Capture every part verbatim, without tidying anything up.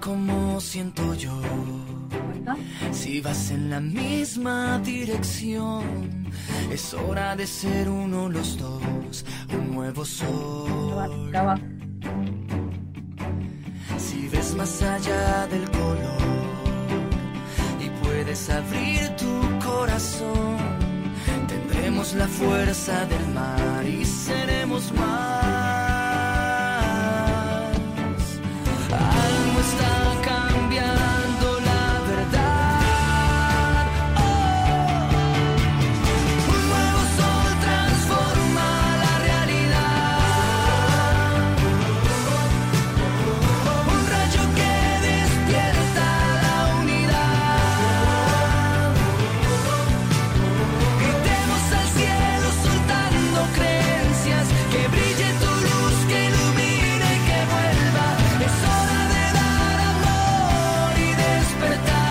como siento yo. Si vas en la misma dirección, es hora de ser uno los dos, un nuevo sol. Acá va. Si ves más allá del color y puedes abrir tu corazón, tendremos la fuerza del mar y seremos más. Algo está cambiando, la verdad. Oh, un nuevo sol transforma la realidad. Un rayo que despierta la unidad. Gritemos al cielo soltando creencias, que brille tu luz, que ilumine y que vuelva. Es hora de dar amor y despertar.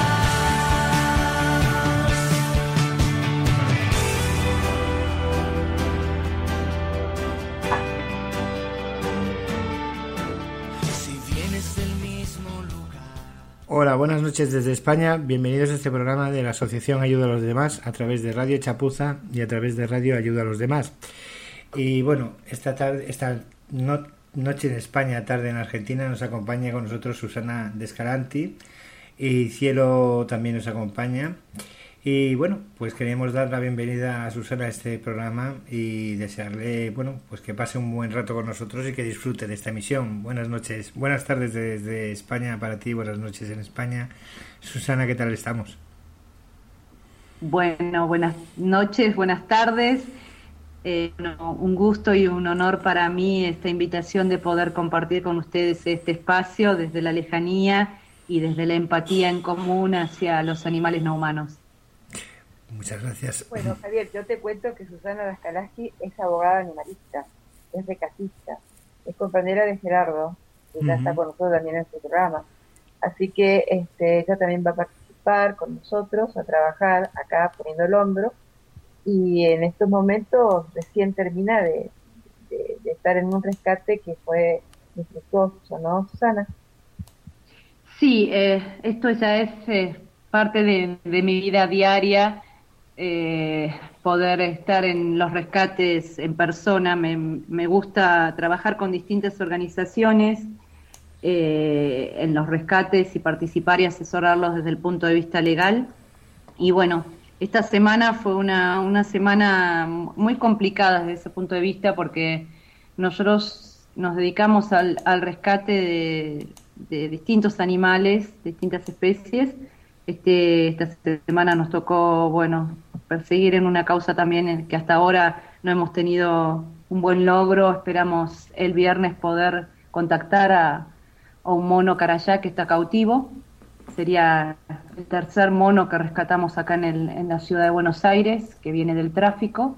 Si vienes del mismo lugar. Hola, buenas noches desde España. Bienvenidos a este programa de la Asociación Ayuda a los Demás a través de Radio Chapuza y a través de Radio Ayuda a los Demás. Y bueno, esta tarde, esta no- noche en España, tarde en Argentina, nos acompaña con nosotros Susana Descaranti y Cielo también nos acompaña. Y bueno, pues queremos dar la bienvenida a Susana a este programa y desearle, bueno, pues que pase un buen rato con nosotros y que disfrute de esta emisión. Buenas noches, buenas tardes desde España para ti, buenas noches en España. Susana, ¿qué tal estamos? Bueno, buenas noches, buenas tardes. Eh, no, un gusto y un honor para mí esta invitación de poder compartir con ustedes este espacio desde la lejanía y desde la empatía en común hacia los animales no humanos. Muchas gracias. Bueno, Javier, yo te cuento que Susana Descaranti es abogada animalista, es recatista, es compañera de Gerardo, que ya Ujú. está con nosotros también en su programa. Así que este, ella también va a participar con nosotros, a trabajar acá poniendo el hombro, y en estos momentos recién termina de, de- de estar en un rescate que fue infructuoso, ¿no, Susana? Sí, eh, esto ya es eh, parte de, de mi vida diaria, eh, poder estar en los rescates en persona. Me, me gusta trabajar con distintas organizaciones eh, en los rescates y participar y asesorarlos desde el punto de vista legal. Y bueno, esta semana fue una, una semana muy complicada desde ese punto de vista porque nosotros nos dedicamos al, al rescate de, de distintos animales, distintas especies. Este, esta semana nos tocó, bueno, perseguir en una causa también en que hasta ahora no hemos tenido un buen logro. Esperamos el viernes poder contactar a, a un mono carayá que está cautivo. Sería el tercer mono que rescatamos acá en, el, en la ciudad de Buenos Aires, que viene del tráfico.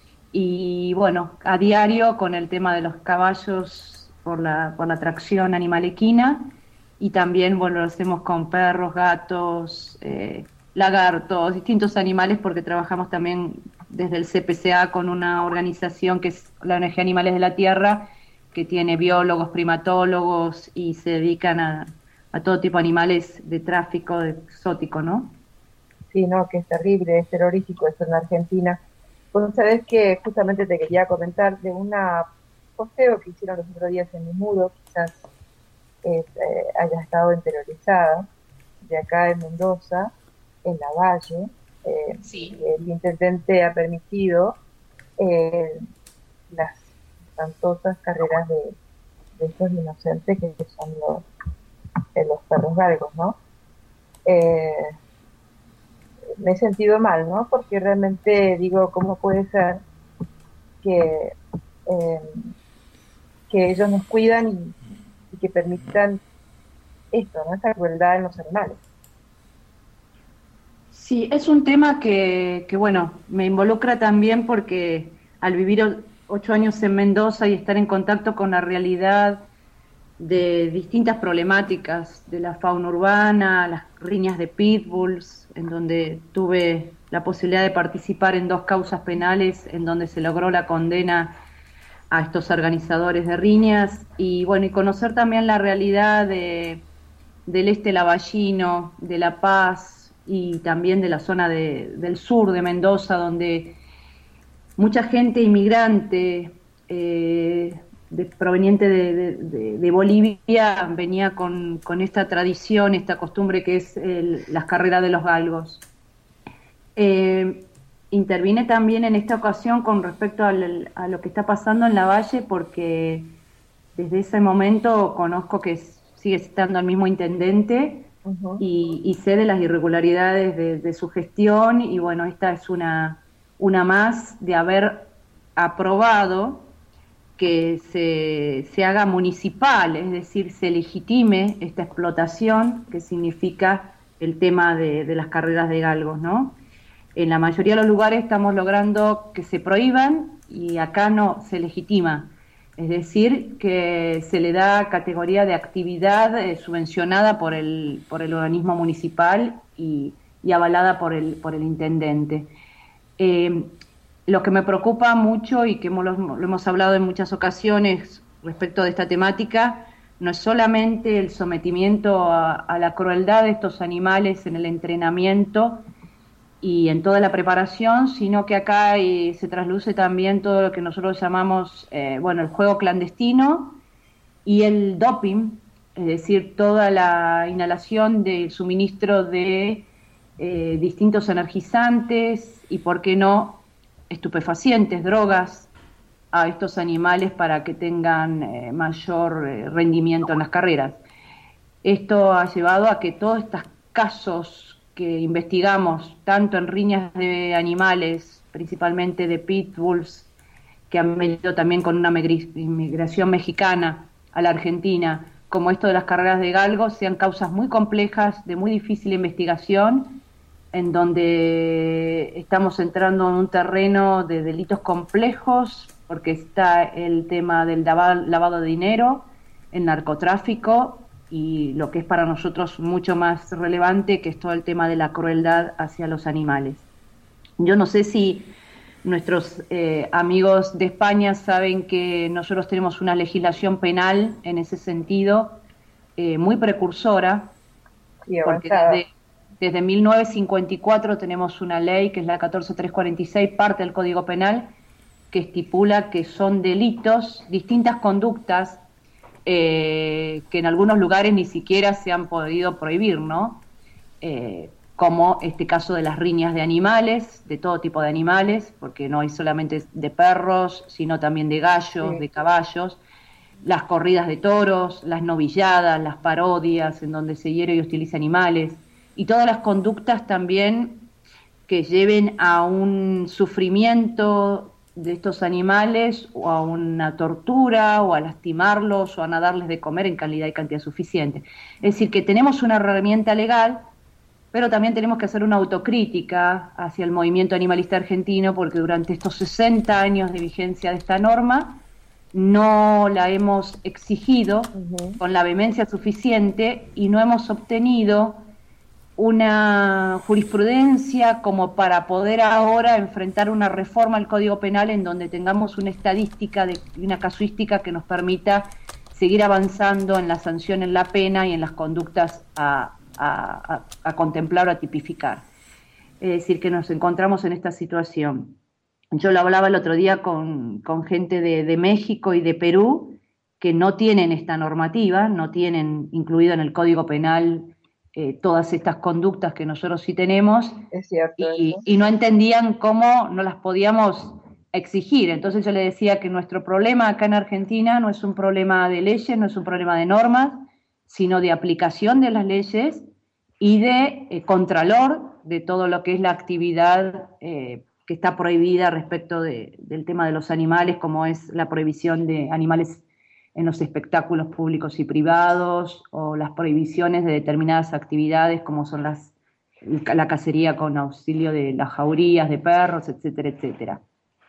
Y bueno, a diario con el tema de los caballos por la, por la tracción animal equina, y también, bueno, lo hacemos con perros, gatos, eh, lagartos, distintos animales, porque trabajamos también desde el C P C A con una organización que es la O N G Animales de la Tierra, que tiene biólogos, primatólogos y se dedican a, a todo tipo de animales de tráfico, de exótico, ¿no? Sí, no, que es terrible, es terrorífico eso en Argentina. Bueno, sabes que justamente te quería comentar de una posteo que hicieron los otros días en mi muro, quizás eh, eh, haya estado interiorizada, de acá en Mendoza, en Lavalle. Eh, Sí. el intendente ha permitido eh, las espantosas carreras de, de estos inocentes que, que son los, eh, los perros galgos, ¿no? Eh, me he sentido mal, ¿no? Porque realmente digo, ¿cómo puede ser que, eh, que ellos nos cuidan y, y que permitan esto, ¿no? Esta crueldad en los animales? Sí, es un tema que, que, bueno, me involucra también porque al vivir o- ocho años en Mendoza y estar en contacto con la realidad de distintas problemáticas de la fauna urbana, las riñas de pitbulls, en donde tuve la posibilidad de participar en dos causas penales en donde se logró la condena a estos organizadores de riñas, y bueno, y conocer también la realidad de, del este lavallino, de La Paz y también de la zona de, del sur de Mendoza, donde mucha gente inmigrante eh, de, proveniente de, de, de, de Bolivia venía con, con esta tradición, esta costumbre que es el, las carreras de los galgos. Eh, intervine también en esta ocasión con respecto al, a lo que está pasando en la Valle, porque desde ese momento conozco que sigue estando el mismo intendente. Uh-huh. y, y sé de las irregularidades de, de su gestión, y bueno, esta es una, una más de haber aprobado que se, se haga municipal, es decir, se legitime esta explotación que significa el tema de, de las carreras de galgos, ¿no? En la mayoría de los lugares estamos logrando que se prohíban y acá no, se legitima. Es decir, que se le da categoría de actividad eh, subvencionada por el, por el organismo municipal y, y avalada por el, por el intendente. Eh, lo que me preocupa mucho y que hemos, lo, lo hemos hablado en muchas ocasiones respecto de esta temática, no es solamente el sometimiento a, a la crueldad de estos animales en el entrenamiento y en toda la preparación, sino que acá eh, se trasluce también todo lo que nosotros llamamos, eh, bueno, el juego clandestino y el doping, es decir, toda la inhalación del suministro de eh, distintos energizantes y, por qué no, estupefacientes, drogas a estos animales para que tengan eh, mayor eh, rendimiento en las carreras. Esto ha llevado a que todos estos casos que investigamos, tanto en riñas de animales, principalmente de pitbulls, que han venido también con una inmigración mexicana a la Argentina, como esto de las carreras de galgos, sean causas muy complejas, de muy difícil investigación, en donde estamos entrando en un terreno de delitos complejos, porque está el tema del lavado de dinero, el narcotráfico, y lo que es para nosotros mucho más relevante, que es todo el tema de la crueldad hacia los animales. Yo no sé si nuestros eh, amigos de España saben que nosotros tenemos una legislación penal en ese sentido eh, muy precursora, porque desde, desde mil novecientos cincuenta y cuatro tenemos una ley que es la catorce mil trescientos cuarenta y seis, parte del Código Penal, que estipula que son delitos, distintas conductas, Eh, que en algunos lugares ni siquiera se han podido prohibir, ¿no? Eh, como este caso de las riñas de animales, de todo tipo de animales, porque no hay solamente de perros, sino también de gallos, sí. de caballos, las corridas de toros, las novilladas, las parodias en donde se hiere y utiliza animales, y todas las conductas también que lleven a un sufrimiento de estos animales, o a una tortura, o a lastimarlos, o a no darles de comer en calidad y cantidad suficiente. Es decir, que tenemos una herramienta legal, pero también tenemos que hacer una autocrítica hacia el movimiento animalista argentino, porque durante estos sesenta años de vigencia de esta norma no la hemos exigido uh-huh. con la vehemencia suficiente, y no hemos obtenido una jurisprudencia como para poder ahora enfrentar una reforma al Código Penal en donde tengamos una estadística, de, una casuística que nos permita seguir avanzando en la sanción, en la pena y en las conductas a, a, a, a contemplar o a tipificar. Es decir, que nos encontramos en esta situación. Yo lo hablaba el otro día con, con gente de, de México y de Perú, que no tienen esta normativa, no tienen incluido en el Código Penal Eh, todas estas conductas que nosotros sí tenemos, es cierto, y, y no entendían cómo no las podíamos exigir. Entonces yo le decía que nuestro problema acá en Argentina no es un problema de leyes, no es un problema de normas, sino de aplicación de las leyes y de eh, contralor de todo lo que es la actividad eh, que está prohibida respecto de, del tema de los animales, como es la prohibición de animales en los espectáculos públicos y privados, o las prohibiciones de determinadas actividades como son las, la cacería con auxilio de las jaurías de perros, etcétera, etcétera.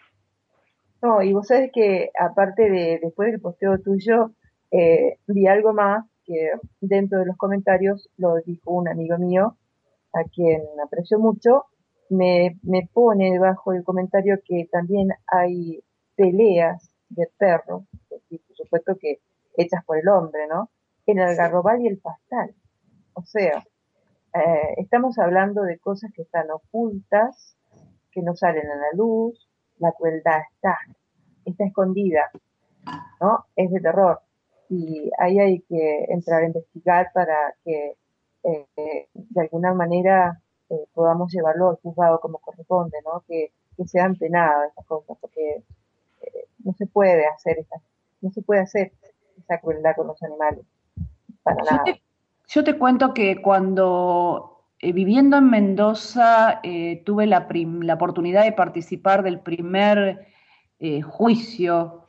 No, y vos sabés que aparte de, después del posteo tuyo, eh, vi algo más que dentro de los comentarios lo dijo un amigo mío, a quien aprecio mucho, me, me pone debajo del comentario que también hay peleas de perros, y por supuesto que hechas por el hombre, ¿no? En el Algarrobal y el Pastal. O sea, eh, estamos hablando de cosas que están ocultas, que no salen a la luz, la crueldad está, está escondida, ¿no? Es de terror. Y ahí hay que entrar a investigar para que eh, eh, de alguna manera eh, podamos llevarlo al juzgado como corresponde, ¿no? Que, que sean penadas esas cosas, porque eh, no se puede hacer esa, no se puede hacer esa crueldad con los animales, para Yo nada. te, yo te cuento que cuando eh, viviendo en Mendoza eh, tuve la, prim- la oportunidad de participar del primer eh, juicio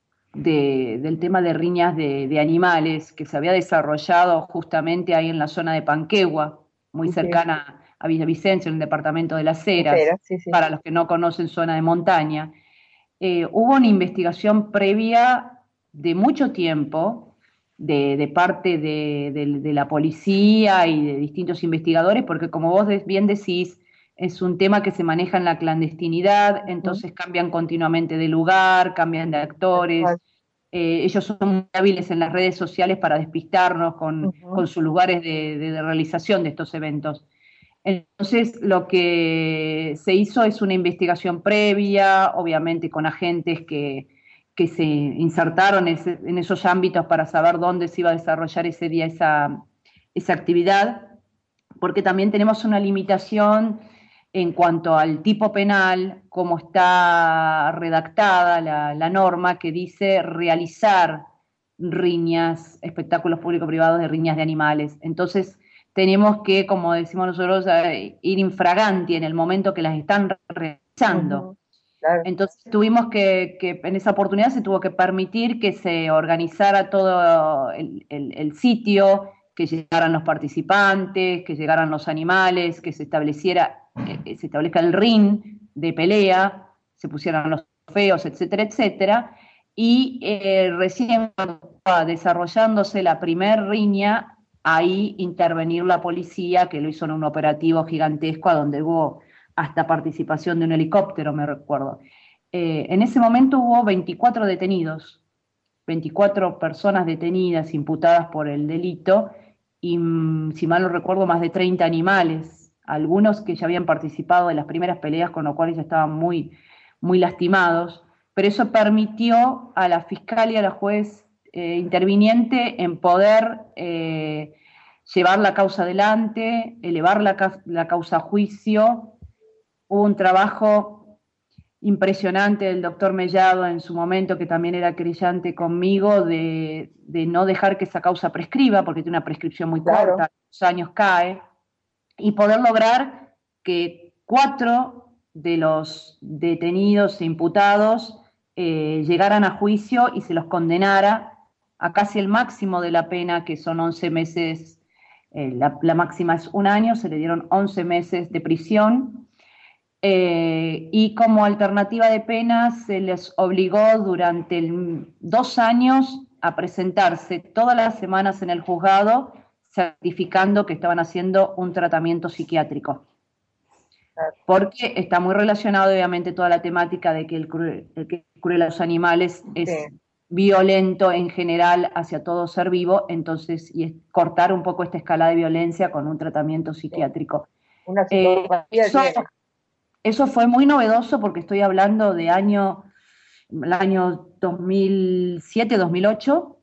de- del tema de riñas de, de animales que se había desarrollado justamente ahí en la zona de Panquegua, muy Sí, sí, cercana a Villavicencio, en el departamento de Las Heras, entera, sí, sí. para los que no conocen zona de montaña. Eh, hubo una investigación previa de mucho tiempo de, de parte de, de- de la policía y de distintos investigadores, porque como vos bien decís, es un tema que se maneja en la clandestinidad, Ujú, entonces cambian continuamente de lugar, cambian de tal actores. cual. Eh, ellos son muy hábiles en las redes sociales para despistarnos con, Ujú, con sus lugares de, de- de realización de estos eventos. Entonces, lo que se hizo es una investigación previa, obviamente con agentes que, que se insertaron ese, en esos ámbitos para saber dónde se iba a desarrollar ese día esa, esa actividad, porque también tenemos una limitación en cuanto al tipo penal, cómo está redactada la, la norma que dice realizar riñas, espectáculos público-privados de riñas de animales. Entonces, tenemos que, como decimos nosotros, eh, ir infraganti en el momento que las están realizando. ujú, claro, Entonces tuvimos que, que, en esa oportunidad se tuvo que permitir que se organizara todo el, el, el sitio, que llegaran los participantes, que llegaran los animales, que se estableciera, eh, se establezca el ring de pelea, se pusieran los trofeos, etcétera, etcétera. Y eh, recién cuando estaba desarrollándose la primer riña, ahí intervenir la policía, que lo hizo en un operativo gigantesco, a donde hubo hasta participación de un helicóptero, me recuerdo. Eh, en ese momento hubo veinticuatro detenidos, veinticuatro personas detenidas, imputadas por el delito, y mm, si mal no recuerdo, más de treinta animales, algunos que ya habían participado de las primeras peleas, con lo cual ya estaban muy, muy lastimados, pero eso permitió a la fiscal y a la juez eh, interviniente en poder eh, llevar la causa adelante, elevar la, la causa a juicio. Hubo un trabajo impresionante del doctor Mellado en su momento, que también era querellante conmigo, de, de no dejar que esa causa prescriba, porque tiene una prescripción muy corta, claro. a los años cae, y poder lograr que cuatro de los detenidos e imputados eh, llegaran a juicio y se los condenara a casi el máximo de la pena, que son once meses, eh, la, la máxima es un año, se le dieron once meses de prisión. Eh, y como alternativa de pena se les obligó durante el, dos años a presentarse todas las semanas en el juzgado certificando que estaban haciendo un tratamiento psiquiátrico. Claro. Porque está muy relacionado obviamente toda la temática de que el cruel, el que cruel a los animales es Sí. violento en general hacia todo ser vivo, entonces, y es cortar un poco esta escala de violencia con un tratamiento Sí. psiquiátrico. Una Eh, psicopatía eso, tiene. eso fue muy novedoso porque estoy hablando de año, el año dos mil siete, dos mil ocho,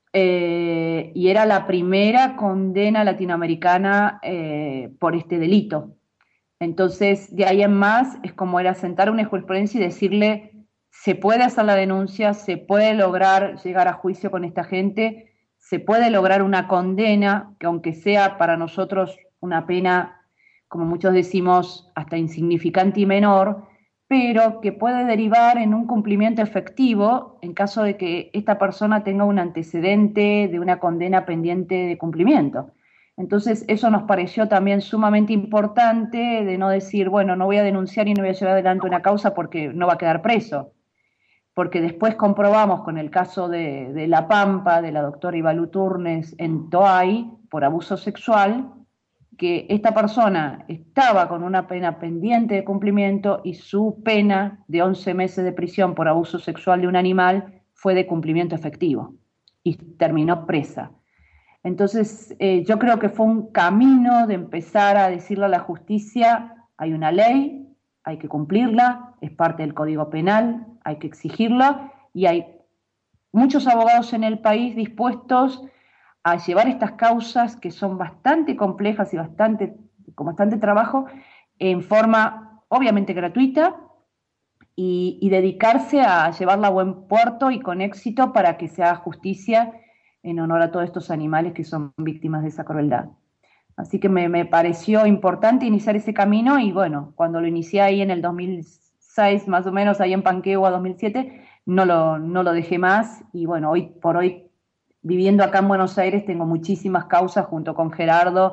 eh, y era la primera condena latinoamericana eh, por este delito. Entonces, de ahí en más, es como era sentar una jurisprudencia y decirle, se puede hacer la denuncia, se puede lograr llegar a juicio con esta gente, se puede lograr una condena, que aunque sea para nosotros una pena, como muchos decimos, hasta insignificante y menor, pero que puede derivar en un cumplimiento efectivo en caso de que esta persona tenga un antecedente de una condena pendiente de cumplimiento. Entonces, eso nos pareció también sumamente importante, de no decir, bueno, no voy a denunciar y no voy a llevar adelante una causa porque no va a quedar preso. Porque después comprobamos con el caso de, de La Pampa, de la doctora Ibalu Turnes en Toay, por abuso sexual, que esta persona estaba con una pena pendiente de cumplimiento y su pena de once meses de prisión por abuso sexual de un animal fue de cumplimiento efectivo y terminó presa. Entonces, eh, yo creo que fue un camino de empezar a decirle a la justicia, hay una ley, hay que cumplirla, es parte del Código Penal, hay que exigirla, y hay muchos abogados en el país dispuestos a llevar estas causas que son bastante complejas y bastante, con bastante trabajo, en forma obviamente gratuita, y, y dedicarse a llevarla a buen puerto y con éxito para que se haga justicia en honor a todos estos animales que son víctimas de esa crueldad. Así que me, me pareció importante iniciar ese camino, y bueno, cuando lo inicié ahí en el dos mil seis, más o menos, ahí en Panquehua dos mil siete, no lo, no lo dejé más, y bueno, hoy por hoy, viviendo acá en Buenos Aires, tengo muchísimas causas junto con Gerardo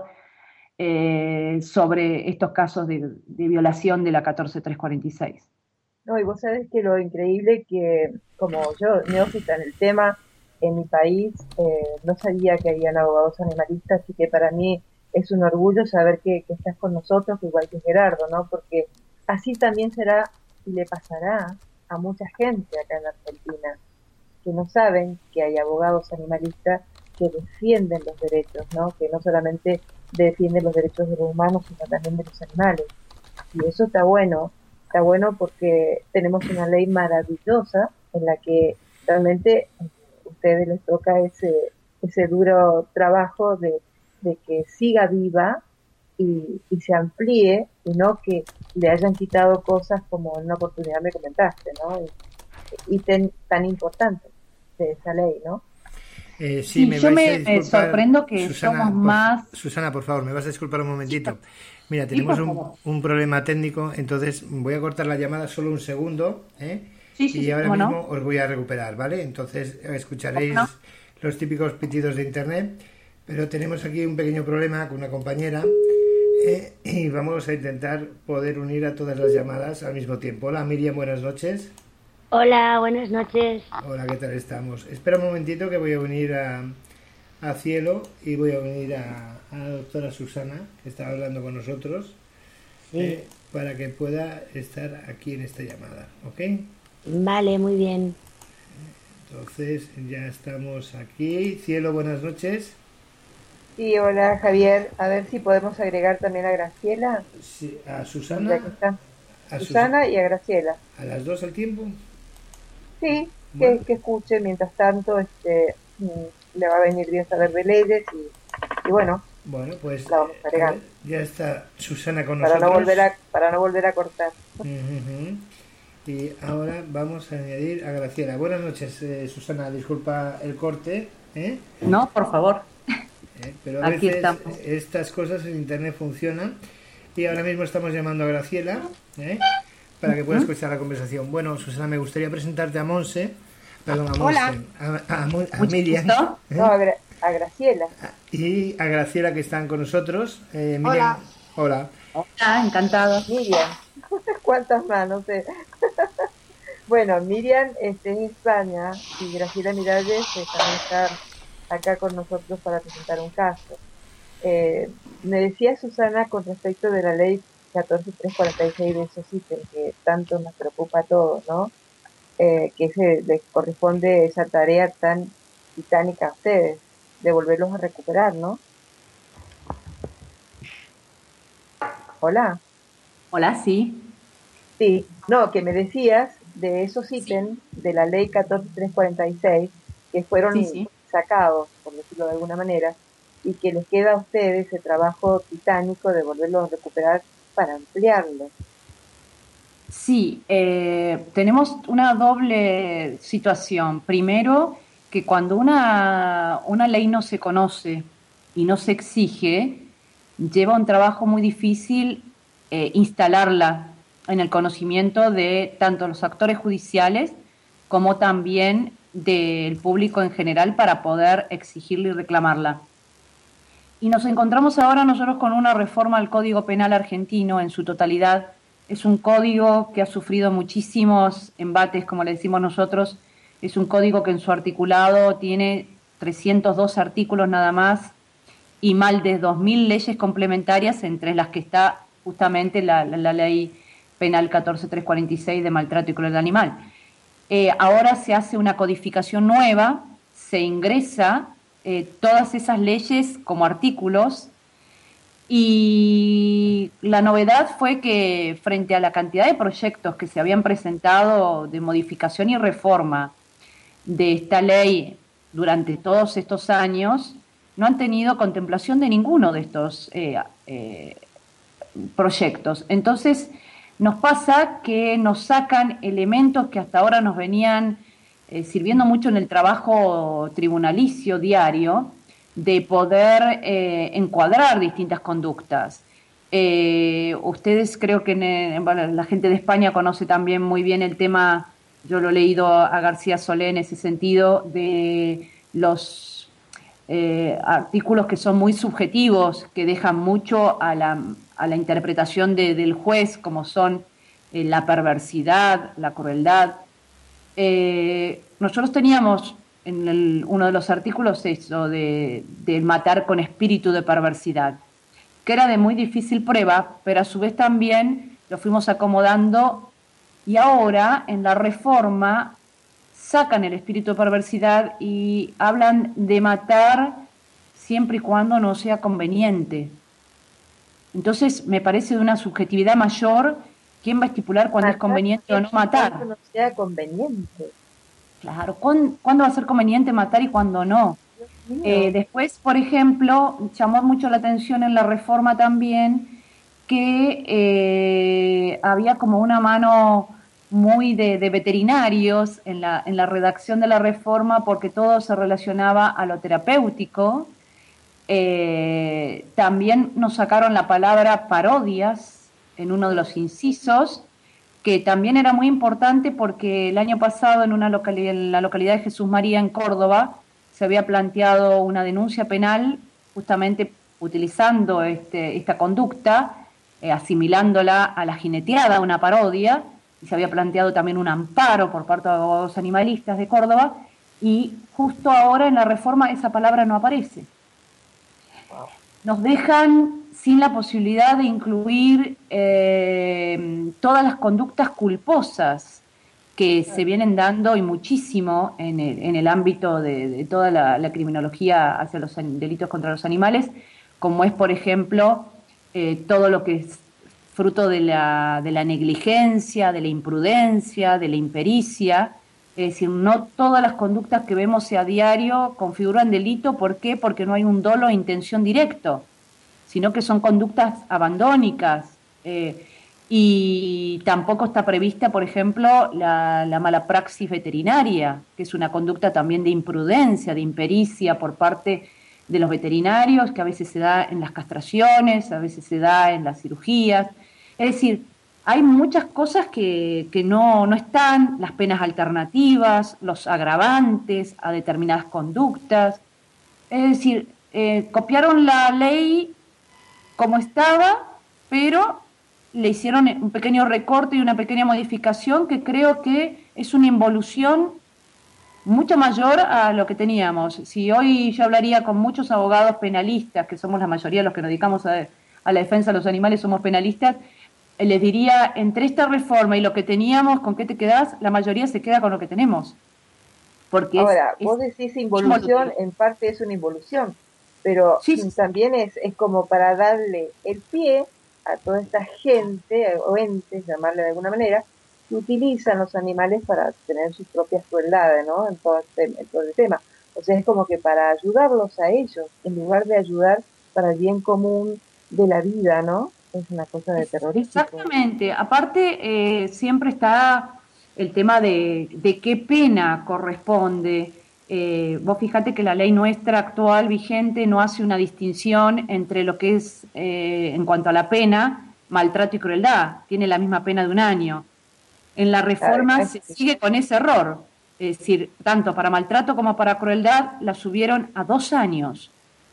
eh, sobre estos casos de, de violación de la catorce tres cuarenta y seis. No, y vos sabés que lo increíble que, como yo, neófita en el tema, en mi país, eh, no sabía que habían abogados animalistas, así que para mí es un orgullo saber que, que estás con nosotros, igual que Gerardo, ¿no? Porque así también será y le pasará a mucha gente acá en Argentina, que no saben que hay abogados animalistas que defienden los derechos, ¿no? Que no solamente defienden los derechos de los humanos, sino también de los animales. Y eso está bueno, está bueno porque tenemos una ley maravillosa en la que realmente a ustedes les toca ese, ese duro trabajo de, de que siga viva y, y se amplíe, y no que le hayan quitado cosas como en una oportunidad me comentaste, ¿no? Y, y ten, tan importante de esa ley, ¿no? Eh, sí, sí, me yo vais me, a me sorprendo que Susana, somos por, más... Susana, por favor, me vas a disculpar un momentito. Mira, tenemos un, un problema técnico, entonces voy a cortar la llamada solo un segundo, ¿eh? Sí, sí, y sí, ahora ¿cómo mismo no? os voy a recuperar, ¿vale? Entonces escucharéis ¿No? los típicos pitidos de internet, pero tenemos aquí un pequeño problema con una compañera, eh, y vamos a intentar poder unir a todas las llamadas al mismo tiempo. Hola Miriam, buenas noches. Hola, buenas noches. Hola, ¿qué tal estamos? Espera un momentito que voy a unir a, a Cielo y voy a unir a, a la doctora Susana, que está hablando con nosotros, Sí. eh, para que pueda estar aquí en esta llamada, ¿ok? Vale, muy bien. Entonces ya estamos aquí. Cielo, buenas noches. Sí, hola Javier, a ver si podemos agregar también a Graciela, Sí, a ya Susana. que está. A, Sus- Susana y a Graciela. a las dos al tiempo. Sí, Bueno. que, que escuche, mientras tanto, este, mm, le va a venir bien saber de leyes y, y bueno, Bueno, pues La vamos a agregar. eh, ya está Susana con para nosotros. no volver a, para no volver a cortar. Ujú, ujú. Y ahora vamos a añadir a Graciela. Buenas noches, eh, Susana. Disculpa el corte, ¿eh? No, por favor. Eh, pero a Aquí veces estamos. estas cosas en internet funcionan. Y ahora mismo estamos llamando a Graciela, ¿eh? Para que pueda escuchar la conversación. Bueno, Susana, me gustaría presentarte a Monse. Perdón, a Monse. Hola. A, a, Mo- a Mucho Miriam. gusto. ¿eh? No, a, Gra- a Graciela. Y a Graciela, que están con nosotros. Eh, Miriam, hola. Hola, encantada. Miriam. ¿Cuántas más? No sé. Bueno, Miriam este, es España y Graciela Miralles eh, también está acá con nosotros para presentar un caso. Eh, me decía Susana con respecto de la ley catorce tres cuarenta y seis de esos ítems que tanto nos preocupa a todos, ¿no? Eh, que se les corresponde esa tarea tan titánica a ustedes, de volverlos a recuperar, ¿no? Hola. Hola, sí. Sí, no, que me decías de esos ítems de la ley catorce tres cuarenta y seis que fueron Sí, sí. sacados, por decirlo de alguna manera, y que les queda a ustedes ese trabajo titánico de volverlos a recuperar para ampliarlo. Sí, eh, tenemos una doble situación. Primero, que cuando una, una ley no se conoce y no se exige, lleva un trabajo muy difícil eh, instalarla en el conocimiento de tanto los actores judiciales como también del público en general para poder exigirla y reclamarla. Y nos encontramos ahora nosotros con una reforma al Código Penal argentino en su totalidad. Es un código que ha sufrido muchísimos embates, como le decimos nosotros. Es un código que en su articulado tiene trescientos dos artículos nada más y más de dos mil leyes complementarias, entre las que está justamente la, la, la ley penal catorce tres cuarenta y seis de maltrato y crueldad animal. Eh, ahora se hace una codificación nueva, se ingresa eh, todas esas leyes como artículos, y la novedad fue que frente a la cantidad de proyectos que se habían presentado de modificación y reforma de esta ley durante todos estos años, no han tenido contemplación de ninguno de estos eh, eh, proyectos. Entonces, nos pasa que nos sacan elementos que hasta ahora nos venían eh, sirviendo mucho en el trabajo tribunalicio diario, de poder eh, encuadrar distintas conductas. Eh, ustedes creo que en, bueno, la gente de España conoce también muy bien el tema, yo lo he leído a García Solé en ese sentido, de los eh, artículos que son muy subjetivos, que dejan mucho a la, a la interpretación de, del juez, como son eh, la perversidad, la crueldad. Eh, nosotros teníamos en el, uno de los artículos eso de, de matar con espíritu de perversidad, que era de muy difícil prueba, pero a su vez también lo fuimos acomodando, y ahora en la reforma sacan el espíritu de perversidad y hablan de matar siempre y cuando no sea conveniente. Entonces me parece de una subjetividad mayor. ¿Quién va a estipular cuándo es conveniente o no matar? Cuando no sea conveniente. Claro, ¿cuándo, ¿cuándo va a ser conveniente matar y cuándo no? Eh, después, por ejemplo, llamó mucho la atención en la reforma también que eh, había como una mano muy de, de veterinarios en la, en la redacción de la reforma, porque todo se relacionaba a lo terapéutico. Eh, también nos sacaron la palabra parodias en uno de los incisos, que también era muy importante porque el año pasado en, una localidad, en la localidad de Jesús María, en Córdoba, se había planteado una denuncia penal justamente utilizando este, esta conducta, eh, asimilándola a la jineteada, una parodia, y se había planteado también un amparo por parte de abogados animalistas de Córdoba, y justo ahora en la reforma esa palabra no aparece. Nos dejan sin la posibilidad de incluir eh, todas las conductas culposas que se vienen dando, y muchísimo en el, en el ámbito de, de toda la, la criminología hacia los delitos contra los animales, como es, por ejemplo, eh, todo lo que es fruto de la, de la negligencia, de la imprudencia, de la impericia. Es decir, no todas las conductas que vemos a diario configuran delito. ¿Por qué? Porque no hay un dolo o intención directo, sino que son conductas abandónicas. Eh, y tampoco está prevista, por ejemplo, la, la mala praxis veterinaria, que es una conducta también de imprudencia, de impericia por parte de los veterinarios, que a veces se da en las castraciones, a veces se da en las cirugías. Es decir, hay muchas cosas que, que no, no están, las penas alternativas, los agravantes a determinadas conductas. Es decir, eh, copiaron la ley como estaba, pero le hicieron un pequeño recorte y una pequeña modificación que creo que es una involución mucho mayor a lo que teníamos. Si hoy yo hablaría con muchos abogados penalistas, que somos la mayoría de los que nos dedicamos a, a la defensa de los animales, somos penalistas, les diría, entre esta reforma y lo que teníamos, ¿con qué te quedás? La mayoría se queda con lo que tenemos. Porque Ahora, es, vos es, decís involución, en parte es una involución, pero sí, sí. también es, es como para darle el pie a toda esta gente, o entes, llamarle de alguna manera, que utilizan los animales para tener sus propias crueldades, ¿no? En todo, este, en todo el tema. O sea, es como que para ayudarlos a ellos, en lugar de ayudar para el bien común de la vida, ¿no? Es una cosa de terrorismo. Exactamente. Aparte, eh, siempre está el tema de, de qué pena corresponde. Eh, vos fíjate que la ley nuestra actual vigente no hace una distinción entre lo que es, eh, en cuanto a la pena, maltrato y crueldad. Tiene la misma pena de un año. En la reforma claro, se sigue con ese error. Es decir, tanto para maltrato como para crueldad la subieron a dos años.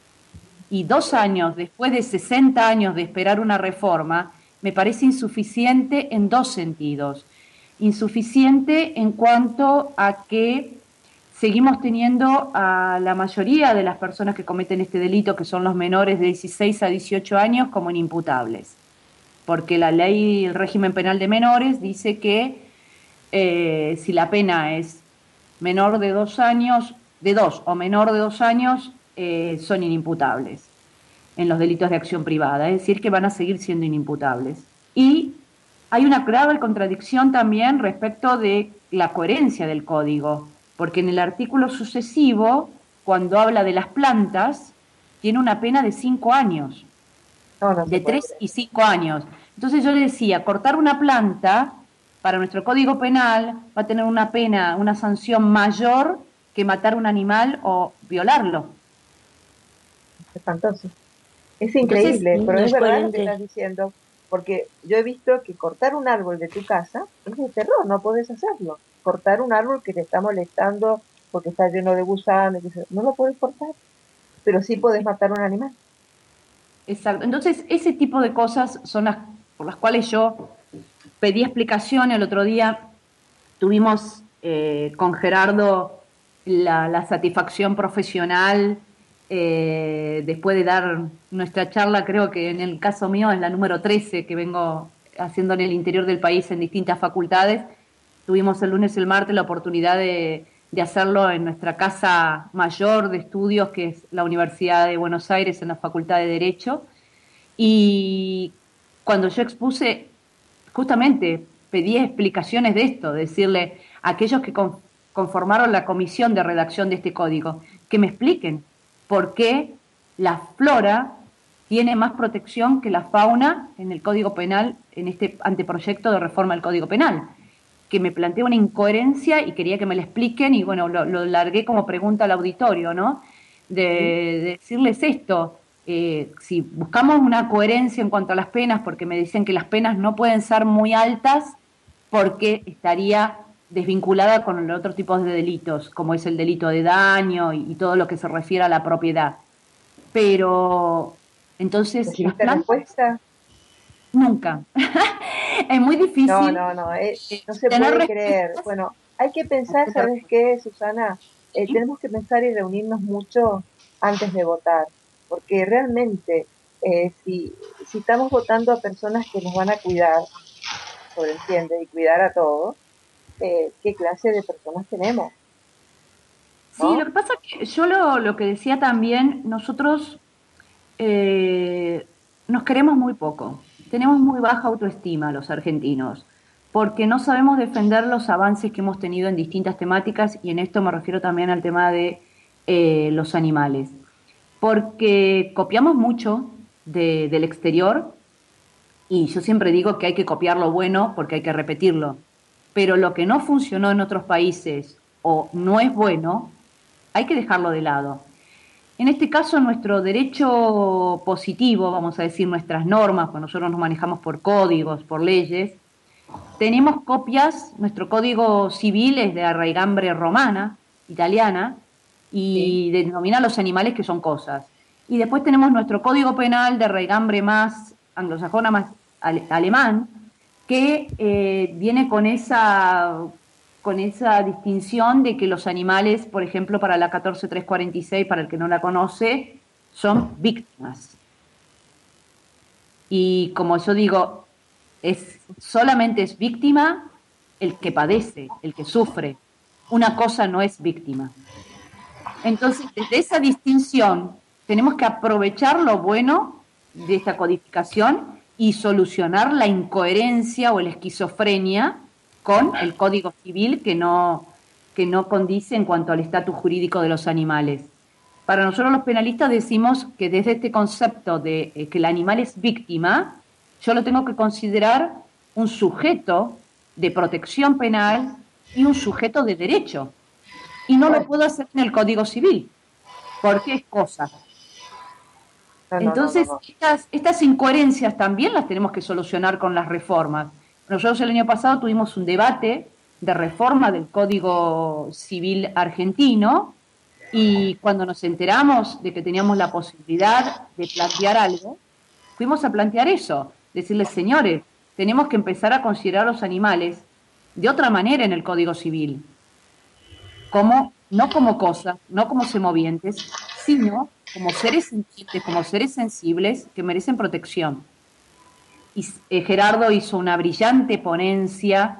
Y dos años, después de sesenta años de esperar una reforma, me parece insuficiente en dos sentidos. Insuficiente en cuanto a que seguimos teniendo a la mayoría de las personas que cometen este delito, que son los menores de dieciséis a dieciocho años, como inimputables. Porque la ley, el régimen penal de menores, dice que eh, si la pena es menor de dos años, de dos o menor de dos años, eh, son inimputables en los delitos de acción privada, es decir, que van a seguir siendo inimputables. Y hay una grave contradicción también respecto de la coherencia del código, porque en el artículo sucesivo, cuando habla de las plantas, tiene una pena de cinco años, No, no se de puede tres creer. y cinco años. Entonces yo le decía, cortar una planta para nuestro código penal va a tener una pena, una sanción mayor que matar un animal o violarlo. Es espantoso. Es Entonces, increíble, no pero es es verdad lo que coherente. estás diciendo, porque yo he visto que cortar un árbol de tu casa es de terror, no podés hacerlo. Cortar un árbol que te está molestando porque está lleno de gusanos, que se- no lo podés cortar, pero sí podés matar un animal. exacto. Entonces, ese tipo de cosas son las por las cuales yo pedí explicación. El otro día tuvimos eh, con Gerardo la, la satisfacción profesional eh, después de dar nuestra charla, creo que en el caso mío es la número trece que vengo haciendo en el interior del país en distintas facultades. Tuvimos el lunes y el martes la oportunidad de, de hacerlo en nuestra casa mayor de estudios, que es la Universidad de Buenos Aires, en la Facultad de Derecho. Y cuando yo expuse, justamente pedí explicaciones de esto, decirle a aquellos que con- conformaron la comisión de redacción de este código, que me expliquen por qué la flora tiene más protección que la fauna en el Código Penal, en este anteproyecto de reforma del Código Penal, que me plantea una incoherencia y quería que me la expliquen, y bueno, lo, lo largué como pregunta al auditorio, ¿no? De, ¿Sí? de decirles esto, eh, si buscamos una coherencia en cuanto a las penas, porque me dicen que las penas no pueden ser muy altas porque estaría desvinculada con los otros tipos de delitos, como es el delito de daño y, y todo lo que se refiere a la propiedad. Pero entonces las ¿Recibiste plantas respuesta? nunca. Es muy No, difícil no, no, eh, eh, no se tener puede creer. respuestas. Bueno, hay que pensar, ¿sabes qué, Susana? Eh, ¿Sí? tenemos que pensar y reunirnos mucho antes de votar, porque realmente eh, si, si estamos votando a personas que nos van a cuidar, sobreentiende, y cuidar a todos, eh, ¿qué clase de personas tenemos? Sí, lo ¿No? que pasa es que yo lo, lo que decía también, nosotros eh, nos queremos muy poco, tenemos muy baja autoestima los argentinos, porque no sabemos defender los avances que hemos tenido en distintas temáticas, y en esto me refiero también al tema de eh, los animales, porque copiamos mucho de- del exterior, y yo siempre digo que hay que copiar lo bueno porque hay que repetirlo, pero lo que no funcionó en otros países o no es bueno, hay que dejarlo de lado. En este caso, nuestro derecho positivo, vamos a decir nuestras normas, pues nosotros nos manejamos por códigos, por leyes, tenemos copias, nuestro código civil es de arraigambre romana, italiana, Sí. y denomina a los animales que son cosas. Y después tenemos nuestro código penal de arraigambre más anglosajona, más ale- alemán, que eh, viene con esa, con esa distinción de que los animales, por ejemplo, para la catorce mil trescientos cuarenta y seis, para el que no la conoce, son víctimas. Y como yo digo, es solamente es víctima el que padece, el que sufre. Una cosa no es víctima. Entonces, desde esa distinción, tenemos que aprovechar lo bueno de esta codificación y solucionar la incoherencia o la esquizofrenia con el Código Civil que no, que no condice en cuanto al estatus jurídico de los animales. Para nosotros los penalistas decimos que desde este concepto de eh, que el animal es víctima, yo lo tengo que considerar un sujeto de protección penal y un sujeto de derecho. Y no lo Bueno, puedo hacer en el Código Civil, porque es cosa. no, no, no, no, Entonces, no. estas, estas incoherencias también las tenemos que solucionar con las reformas. Nosotros el año pasado tuvimos un debate de reforma del Código Civil argentino, y cuando nos enteramos de que teníamos la posibilidad de plantear algo, fuimos a plantear eso, decirles, señores, tenemos que empezar a considerar los animales de otra manera en el Código Civil, como, no como cosas, no como semovientes, sino como seres sintientes, como seres sensibles que merecen protección. Y eh, Gerardo hizo una brillante ponencia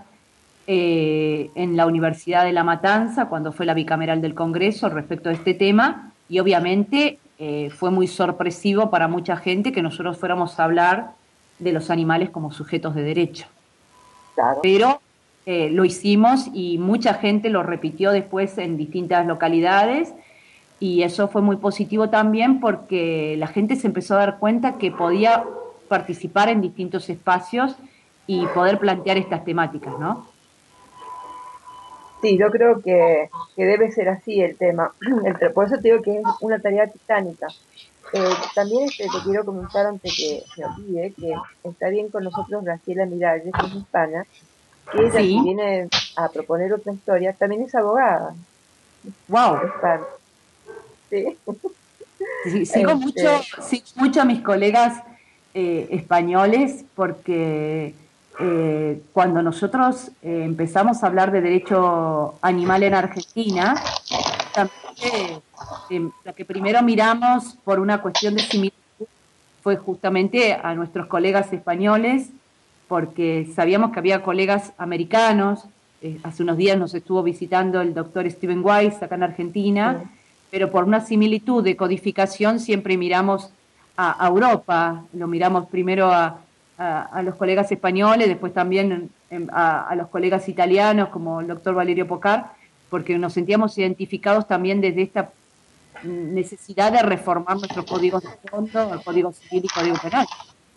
eh, en la Universidad de La Matanza, cuando fue la bicameral del Congreso, respecto a este tema, y obviamente eh, fue muy sorpresivo para mucha gente que nosotros fuéramos a hablar de los animales como sujetos de derecho. Claro. Pero eh, lo hicimos y mucha gente lo repitió después en distintas localidades, y eso fue muy positivo también porque la gente se empezó a dar cuenta que podía participar en distintos espacios y poder plantear estas temáticas, ¿no? Sí, yo creo que, que debe ser así el tema. El, por eso te digo que es una tarea titánica. Eh, también este, te quiero comentar antes que me olvide que está bien con nosotros Graciela Miralles, que es hispana, que ella, si Sí, viene a proponer otra historia, también es abogada wow. hispana. Sí. Sí, sigo mucho, Este, sigo mucho a mis colegas eh, españoles porque eh, cuando nosotros eh, empezamos a hablar de derecho animal en Argentina, justamente, eh, la que primero miramos por una cuestión de similitud fue justamente a nuestros colegas españoles, porque sabíamos que había colegas americanos. Eh, hace unos días nos estuvo visitando el doctor Steven Weiss acá en Argentina, sí, pero por una similitud de codificación siempre miramos a, a Europa, lo miramos primero a, a, a los colegas españoles, después también en, a, a los colegas italianos como el doctor Valerio Pocar, porque nos sentíamos identificados también desde esta necesidad de reformar nuestros códigos de fondo, el Código Civil y Código Penal.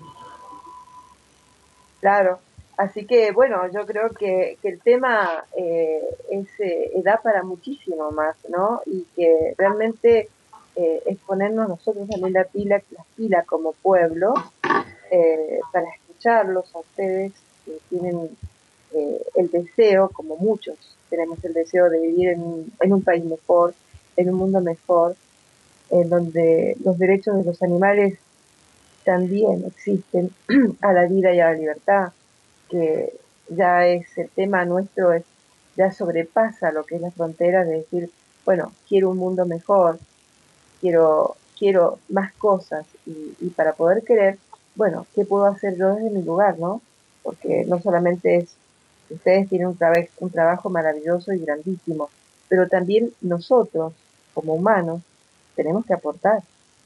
claro. Así que, bueno, yo creo que, que el tema eh, es, eh, da para muchísimo más, ¿no? Y que realmente eh, es ponernos nosotros también la pila, las pilas como pueblo eh, para escucharlos a ustedes que tienen eh, el deseo, como muchos tenemos el deseo de vivir en, en un país mejor, en un mundo mejor, en donde los derechos de los animales también existen a la vida y a la libertad, que ya es el tema nuestro, es, ya sobrepasa lo que es la frontera de decir, bueno, quiero un mundo mejor, quiero, quiero más cosas y, y para poder querer, bueno, ¿qué puedo hacer yo desde mi lugar, no? Porque no solamente es, ustedes tienen un, traba- un trabajo maravilloso y grandísimo, pero también nosotros, como humanos, tenemos que aportar,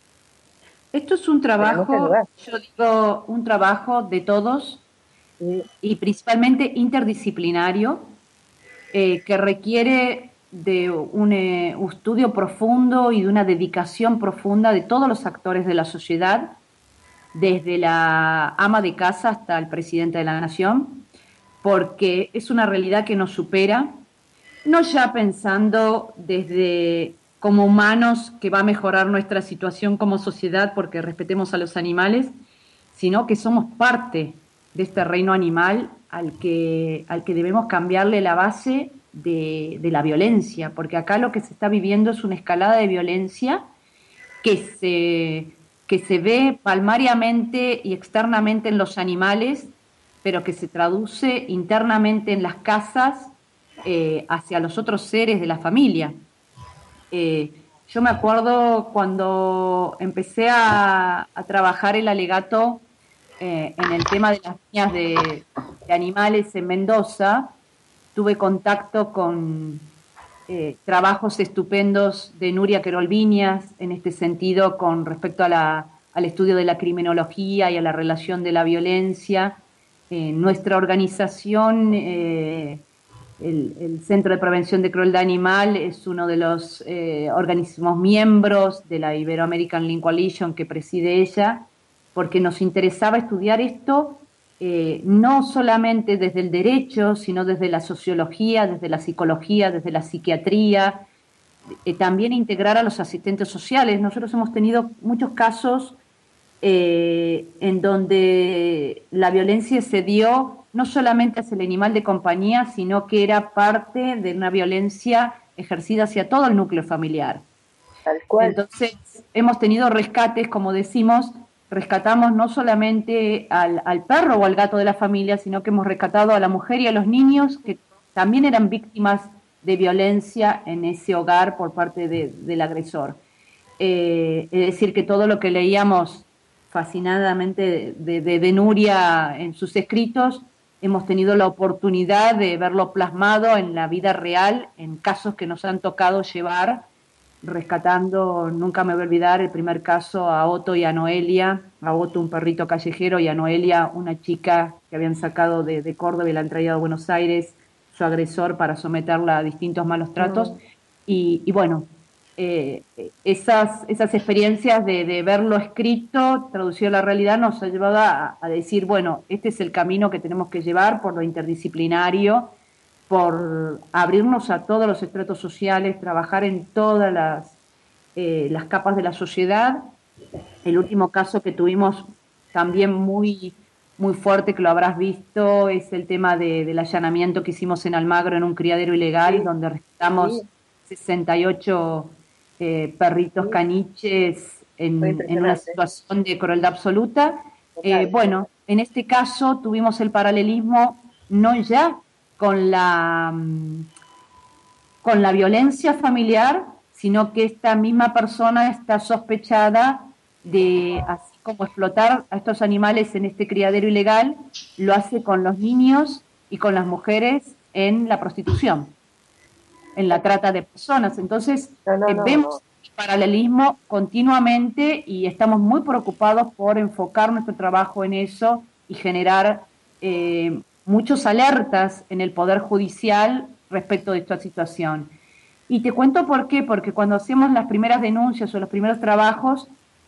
Esto es un tenemos que trabajo, ayudar. yo digo, un trabajo de todos Y, y principalmente interdisciplinario, eh, que requiere de un eh, estudio profundo y de una dedicación profunda de todos los actores de la sociedad, desde la ama de casa hasta el presidente de la nación, porque es una realidad que nos supera, no ya pensando desde como humanos que va a mejorar nuestra situación como sociedad porque respetemos a los animales, sino que somos parte de este reino animal al que, al que debemos cambiarle la base de, de la violencia, porque acá lo que se está viviendo es una escalada de violencia que se, que se ve palmariamente y externamente en los animales, pero que se traduce internamente en las casas eh, hacia los otros seres de la familia. Eh, yo me acuerdo cuando empecé a, a trabajar el alegato eh, en el tema de las niñas de, de animales en Mendoza, tuve contacto con eh, trabajos estupendos de Nuria Querol Viñas en este sentido con respecto a la, al estudio de la criminología y a la relación de la violencia. Eh, nuestra organización, eh, el, el Centro de Prevención de Crueldad Animal, es uno de los eh, organismos miembros de la Iberoamerican Lynx Coalition que preside ella, porque nos interesaba estudiar esto eh, no solamente desde el derecho, sino desde la sociología, desde la psicología, desde la psiquiatría, eh, también integrar a los asistentes sociales. Nosotros hemos tenido muchos casos eh, en donde la violencia se dio no solamente hacia el animal de compañía, sino que era parte de una violencia ejercida hacia todo el núcleo familiar. tal cual. Entonces, hemos tenido rescates, como decimos, rescatamos no solamente al, al perro o al gato de la familia, sino que hemos rescatado a la mujer y a los niños que también eran víctimas de violencia en ese hogar por parte de, del agresor. Eh, es decir, que todo lo que leíamos fascinadamente de, de, de Nuria en sus escritos, hemos tenido la oportunidad de verlo plasmado en la vida real, en casos que nos han tocado llevar, rescatando, nunca me voy a olvidar, el primer caso a Otto y a Noelia, a Otto un perrito callejero y a Noelia una chica que habían sacado de, de Córdoba y la han traído a Buenos Aires, su agresor, para someterla a distintos malos tratos. Mm. Y, y bueno, eh, esas, esas experiencias de, de verlo escrito, traducido a la realidad, nos ha llevado a, a decir, bueno, este es el camino que tenemos que llevar por lo interdisciplinario, por abrirnos a todos los estratos sociales, trabajar en todas las, eh, las capas de la sociedad. El último caso que tuvimos también muy, muy fuerte, que lo habrás visto, es el tema de, del allanamiento que hicimos en Almagro en un criadero ilegal, Sí, donde rescatamos sí, sesenta y ocho eh, perritos sí, caniches fue en, en una impresionante, situación de crueldad absoluta. Eh, total. bueno, en este caso tuvimos el paralelismo no ya con la, mm, con la violencia familiar, sino que esta misma persona está sospechada de, así como explotar a estos animales en este criadero ilegal, lo hace con los niños y con las mujeres en la prostitución, en la trata de personas. Entonces, No, no, eh, no, no. vemos el paralelismo continuamente y estamos muy preocupados por enfocar nuestro trabajo en eso y generar eh, muchos alertas en el Poder Judicial respecto de esta situación. Y te cuento por qué, porque cuando hacemos las primeras denuncias o los primeros trabajos,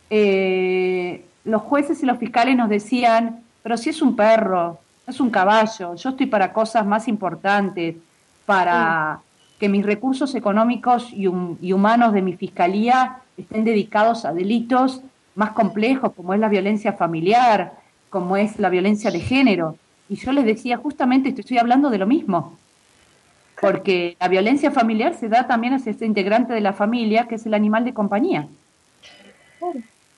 eh, los jueces y los fiscales nos decían, pero si es un perro, es un caballo, yo estoy para cosas más importantes, Mm. para que mis recursos económicos y, hum- y humanos de mi fiscalía estén dedicados a delitos más complejos, como es la violencia familiar, como es la violencia de género. Y yo les decía, justamente te estoy hablando de lo mismo, porque la violencia familiar se da también hacia este integrante de la familia, que es el animal de compañía. Claro,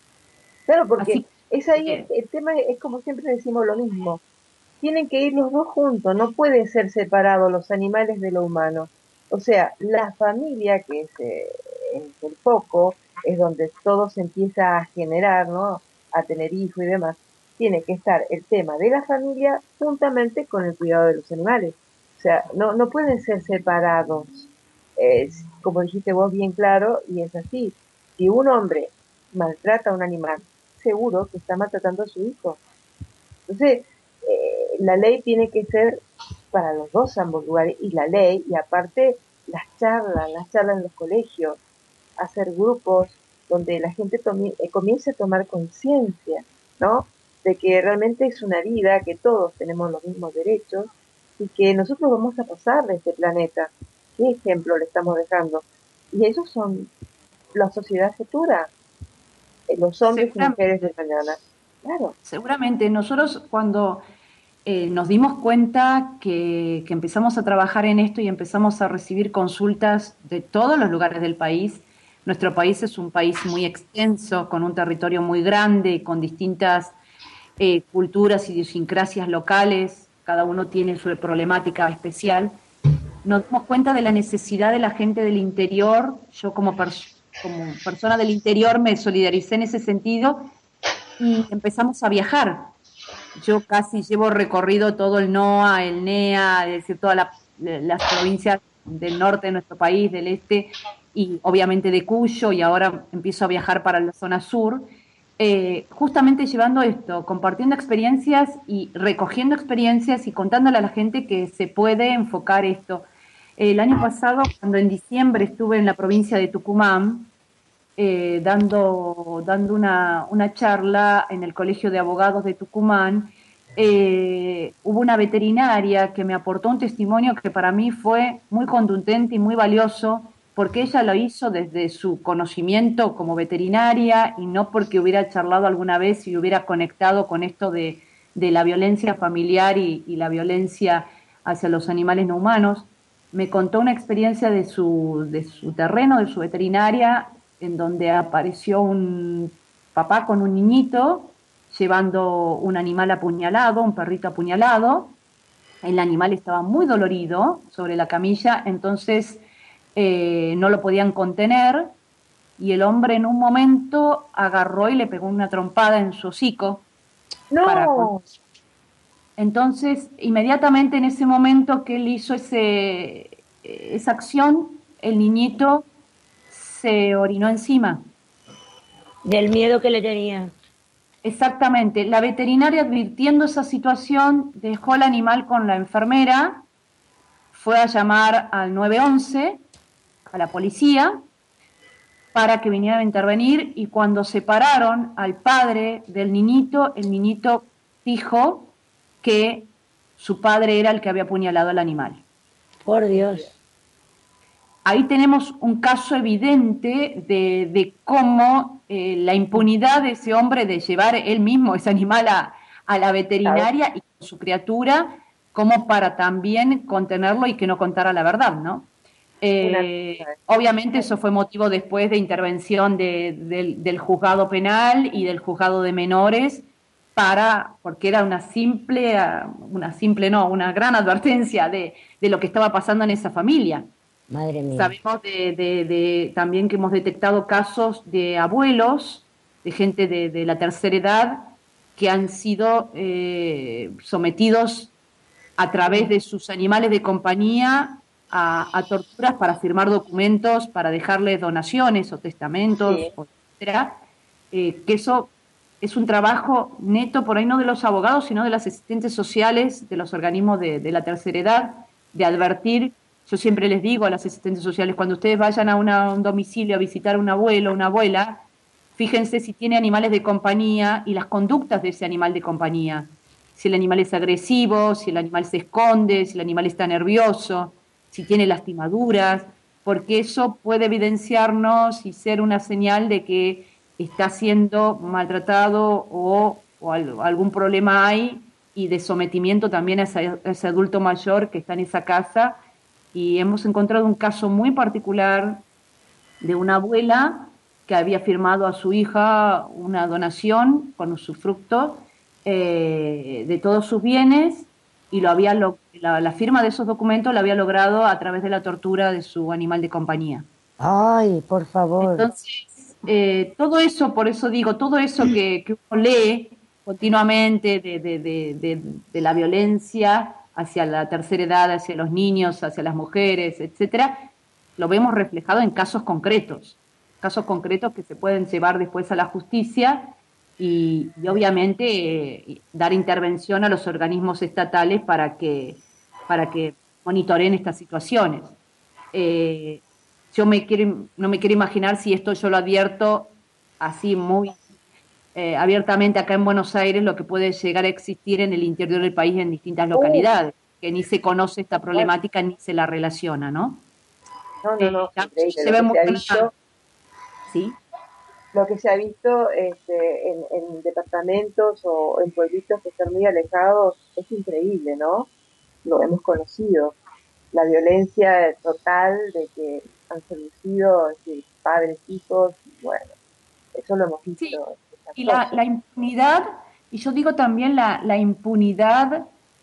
claro, porque Así es ahí el, que, el tema, es como siempre decimos lo mismo. Tienen que ir los dos juntos, no pueden ser separados los animales de lo humano. O sea, la familia, que es, eh, es el foco, es donde todo se empieza a generar, ¿no? A tener hijos y demás. Tiene que estar el tema de la familia juntamente con el cuidado de los animales. O sea, no, no pueden ser separados. Es, como dijiste vos bien claro, y es así. Si un hombre maltrata a un animal, seguro que está maltratando a su hijo. Entonces, eh, la ley tiene que ser para los dos ambos lugares y la ley, y aparte las charlas, las charlas en los colegios, hacer grupos donde la gente tome, eh, comience a tomar conciencia, ¿no? De que realmente es una vida, que todos tenemos los mismos derechos y que nosotros vamos a pasar de este planeta. ¿Qué ejemplo le estamos dejando? Y ellos son la sociedad futura, eh, los hombres y mujeres de seguramente, mañana. Claro. seguramente nosotros cuando eh, nos dimos cuenta que, que empezamos a trabajar en esto y empezamos a recibir consultas de todos los lugares del país. Nuestro país es un país muy extenso, con un territorio muy grande y con distintas eh, culturas, idiosincrasias locales, cada uno tiene su problemática especial. Nos dimos cuenta de la necesidad de la gente del interior. Yo como, pers como persona del interior me solidaricé en ese sentido y empezamos a viajar. Yo casi llevo recorrido todo el NOA, el NEA, es decir, todas la, las provincias del norte de nuestro país, del este, y obviamente de Cuyo, y ahora empiezo a viajar para la zona sur, eh, justamente llevando esto, compartiendo experiencias y recogiendo experiencias y contándole a la gente que se puede enfocar esto. El año pasado, cuando en diciembre estuve en la provincia de Tucumán, eh, dando, dando una, una charla en el Colegio de Abogados de Tucumán, eh, hubo una veterinaria que me aportó un testimonio que para mí fue muy contundente y muy valioso, porque ella lo hizo desde su conocimiento como veterinaria y no porque hubiera charlado alguna vez y hubiera conectado con esto de, de la violencia familiar y, y la violencia hacia los animales no humanos. Me contó una experiencia de su, de su terreno, de su veterinaria, en donde apareció un papá con un niñito llevando un animal apuñalado, un perrito apuñalado. El animal estaba muy dolorido sobre la camilla, entonces eh, no lo podían contener y el hombre en un momento agarró y le pegó una trompada en su hocico para... No, Entonces, inmediatamente en ese momento que él hizo ese, esa acción, el niñito se orinó encima. Del miedo que le tenía. Exactamente. La veterinaria, advirtiendo esa situación, dejó al animal con la enfermera, fue a llamar al nueve once, a la policía, para que vinieran a intervenir, y cuando separaron al padre del niñito, el niñito dijo que su padre era el que había apuñalado al animal. Por Dios. Ahí tenemos un caso evidente de, de cómo eh, la impunidad de ese hombre de llevar él mismo ese animal a, a la veterinaria y su criatura, como para también contenerlo y que no contara la verdad, ¿no? Eh, obviamente eso fue motivo después de intervención de, de, del juzgado penal y del juzgado de menores, para, porque era una simple, una simple no, una gran advertencia de, de lo que estaba pasando en esa familia. Madre mía. Sabemos de, de, de, también que hemos detectado casos de abuelos, de gente de, de la tercera edad, que han sido eh, sometidos a través de sus animales de compañía a, a torturas para firmar documentos, para dejarles donaciones o testamentos, Sí. etcétera. Eh, que eso es un trabajo neto, por ahí no de los abogados, sino de las asistentes sociales, de los organismos de, de la tercera edad, de advertir. Yo siempre les digo a las asistentes sociales, cuando ustedes vayan a una, un domicilio a visitar a un abuelo o una abuela, fíjense si tiene animales de compañía y las conductas de ese animal de compañía. Si el animal es agresivo, si el animal se esconde, si el animal está nervioso, si tiene lastimaduras, porque eso puede evidenciarnos y ser una señal de que está siendo maltratado o, o algún problema hay, y de sometimiento también a ese, a ese adulto mayor que está en esa casa. Y hemos encontrado un caso muy particular de una abuela que había firmado a su hija una donación con usufructo eh, de todos sus bienes, y lo había lo, la, la firma de esos documentos la había logrado a través de la tortura de su animal de compañía. Ay, por favor. Entonces, eh, todo eso, por eso digo, todo eso que, que uno lee continuamente de, de, de, de, de la violencia hacia la tercera edad, hacia los niños, hacia las mujeres, etcétera, lo vemos reflejado en casos concretos, casos concretos que se pueden llevar después a la justicia y, y obviamente eh, dar intervención a los organismos estatales para que, para que monitoreen estas situaciones. Eh, yo me quiero, no me quiero imaginar si esto yo lo advierto así muy Eh, abiertamente acá en Buenos Aires, lo que puede llegar a existir en el interior del país en distintas localidades, uh, que ni se conoce esta problemática ni se la relaciona, ¿no? No, no, no, eh, increíble. se Lo ve que muy se ha visto, ¿sí? lo que se ha visto este, en, en departamentos o en pueblitos que están muy alejados es increíble, ¿no? Lo hemos conocido. La violencia total de que han seducido este, padres, hijos, bueno, eso lo hemos visto. Sí. Y la, la impunidad, y yo digo también la, la impunidad,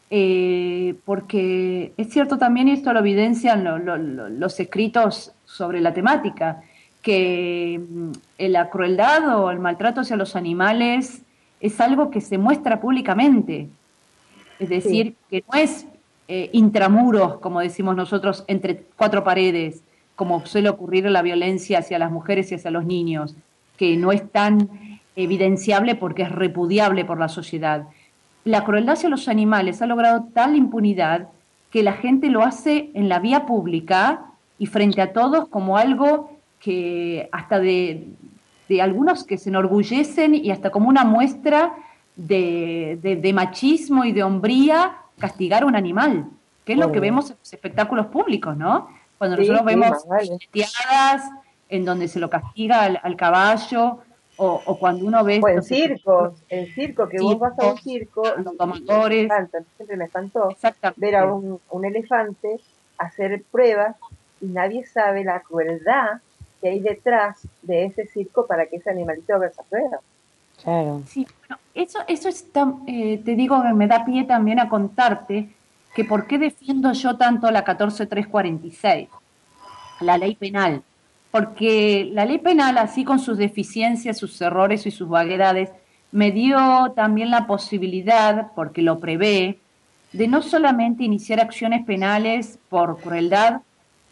eh, porque es cierto también, y esto lo evidencian lo, lo, lo, los escritos sobre la temática, que eh, la crueldad o el maltrato hacia los animales es algo que se muestra públicamente. Es decir, sí. que no es eh, intramuros, como decimos nosotros, entre cuatro paredes, como suele ocurrir en la violencia hacia las mujeres y hacia los niños, que no es tan evidenciable porque es repudiable por la sociedad. La crueldad hacia los animales ha logrado tal impunidad que la gente lo hace en la vía pública y frente a todos como algo que hasta de, de algunos que se enorgullecen y hasta como una muestra de, de, de machismo y de hombría castigar a un animal, que es oh. lo que vemos en los espectáculos públicos, ¿no? Cuando sí, nosotros vemos sí, vale. Teadas en donde se lo castiga al, al caballo, O, o cuando uno ve... O en circos, en circo, que vos vas a un circo y, los tomadores, y me encanta, siempre me espantó ver a un, un elefante hacer pruebas y nadie sabe la crueldad que hay detrás de ese circo para que ese animalito haga esa prueba. Claro. Sí, bueno, eso, eso está, eh, te digo, me da pie también a contarte que por qué defiendo yo tanto la catorce mil trescientos cuarenta y seis, la ley penal. Porque la ley penal, así con sus deficiencias, sus errores y sus vaguedades, me dio también la posibilidad, porque lo prevé, de no solamente iniciar acciones penales por crueldad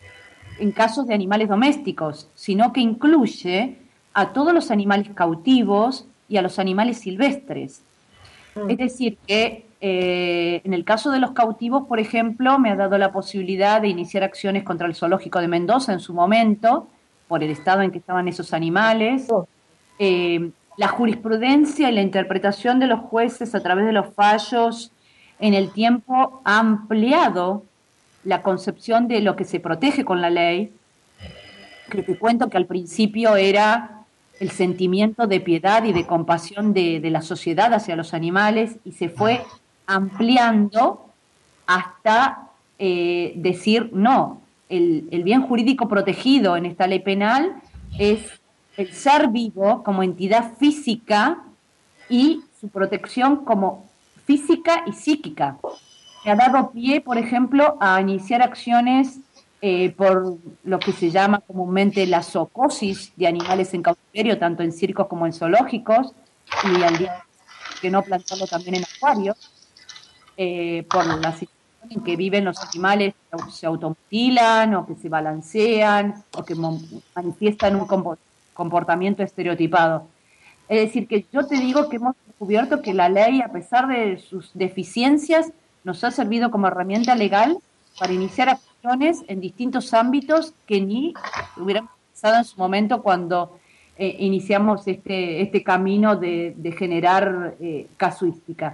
en casos de animales domésticos, sino que incluye a todos los animales cautivos y a los animales silvestres. Es decir, que eh, en el caso de los cautivos, por ejemplo, me ha dado la posibilidad de iniciar acciones contra el zoológico de Mendoza en su momento, por el estado en que estaban esos animales. Eh, la jurisprudencia y la interpretación de los jueces a través de los fallos en el tiempo ha ampliado la concepción de lo que se protege con la ley, que te cuento que al principio era el sentimiento de piedad y de compasión de, de la sociedad hacia los animales, y se fue ampliando hasta eh, decir, no, el, el bien jurídico protegido en esta ley penal es el ser vivo como entidad física y su protección como física y psíquica. Me ha dado pie, por ejemplo, a iniciar acciones Eh, por lo que se llama comúnmente la zoocosis de animales en cautiverio, tanto en circos como en zoológicos, y al día que no plantarlo también en acuarios, eh, por la situación en que viven los animales que se automutilan o que se balancean o que manifiestan un comportamiento estereotipado. Es decir, que yo te digo que hemos descubierto que la ley, a pesar de sus deficiencias, nos ha servido como herramienta legal para iniciar acciones en distintos ámbitos que ni hubiéramos pensado en su momento cuando eh, iniciamos este, este camino de, de generar eh, casuística.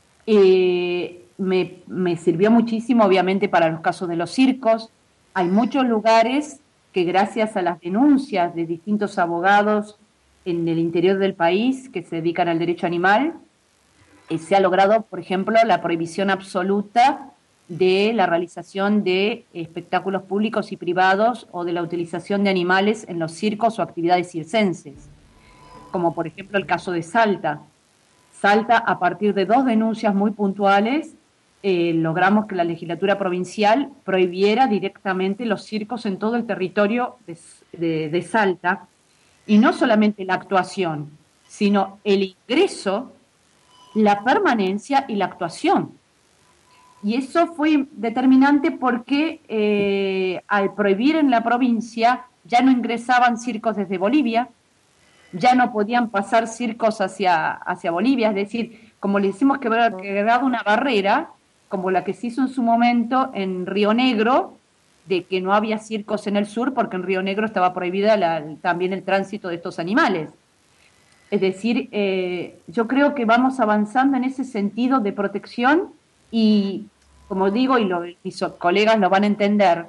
Eh, me, me sirvió muchísimo, obviamente, para los casos de los circos. Hay muchos lugares que, gracias a las denuncias de distintos abogados en el interior del país que se dedican al derecho animal, eh, se ha logrado, por ejemplo, la prohibición absoluta de la realización de espectáculos públicos y privados o de la utilización de animales en los circos o actividades circenses, como por ejemplo el caso de Salta. Salta, a partir de dos denuncias muy puntuales, eh, logramos que la legislatura provincial prohibiera directamente los circos en todo el territorio de, de, de Salta, y no solamente la actuación, sino el ingreso, la permanencia y la actuación. Y eso fue determinante porque eh, al prohibir en la provincia ya no ingresaban circos desde Bolivia, ya no podían pasar circos hacia, hacia Bolivia, es decir, como le decimos que haber creado una barrera, como la que se hizo en su momento en Río Negro, de que no había circos en el sur porque en Río Negro estaba prohibida la, también el tránsito de estos animales. Es decir, eh, yo creo que vamos avanzando en ese sentido de protección. Y, como digo, y lo, mis colegas lo van a entender,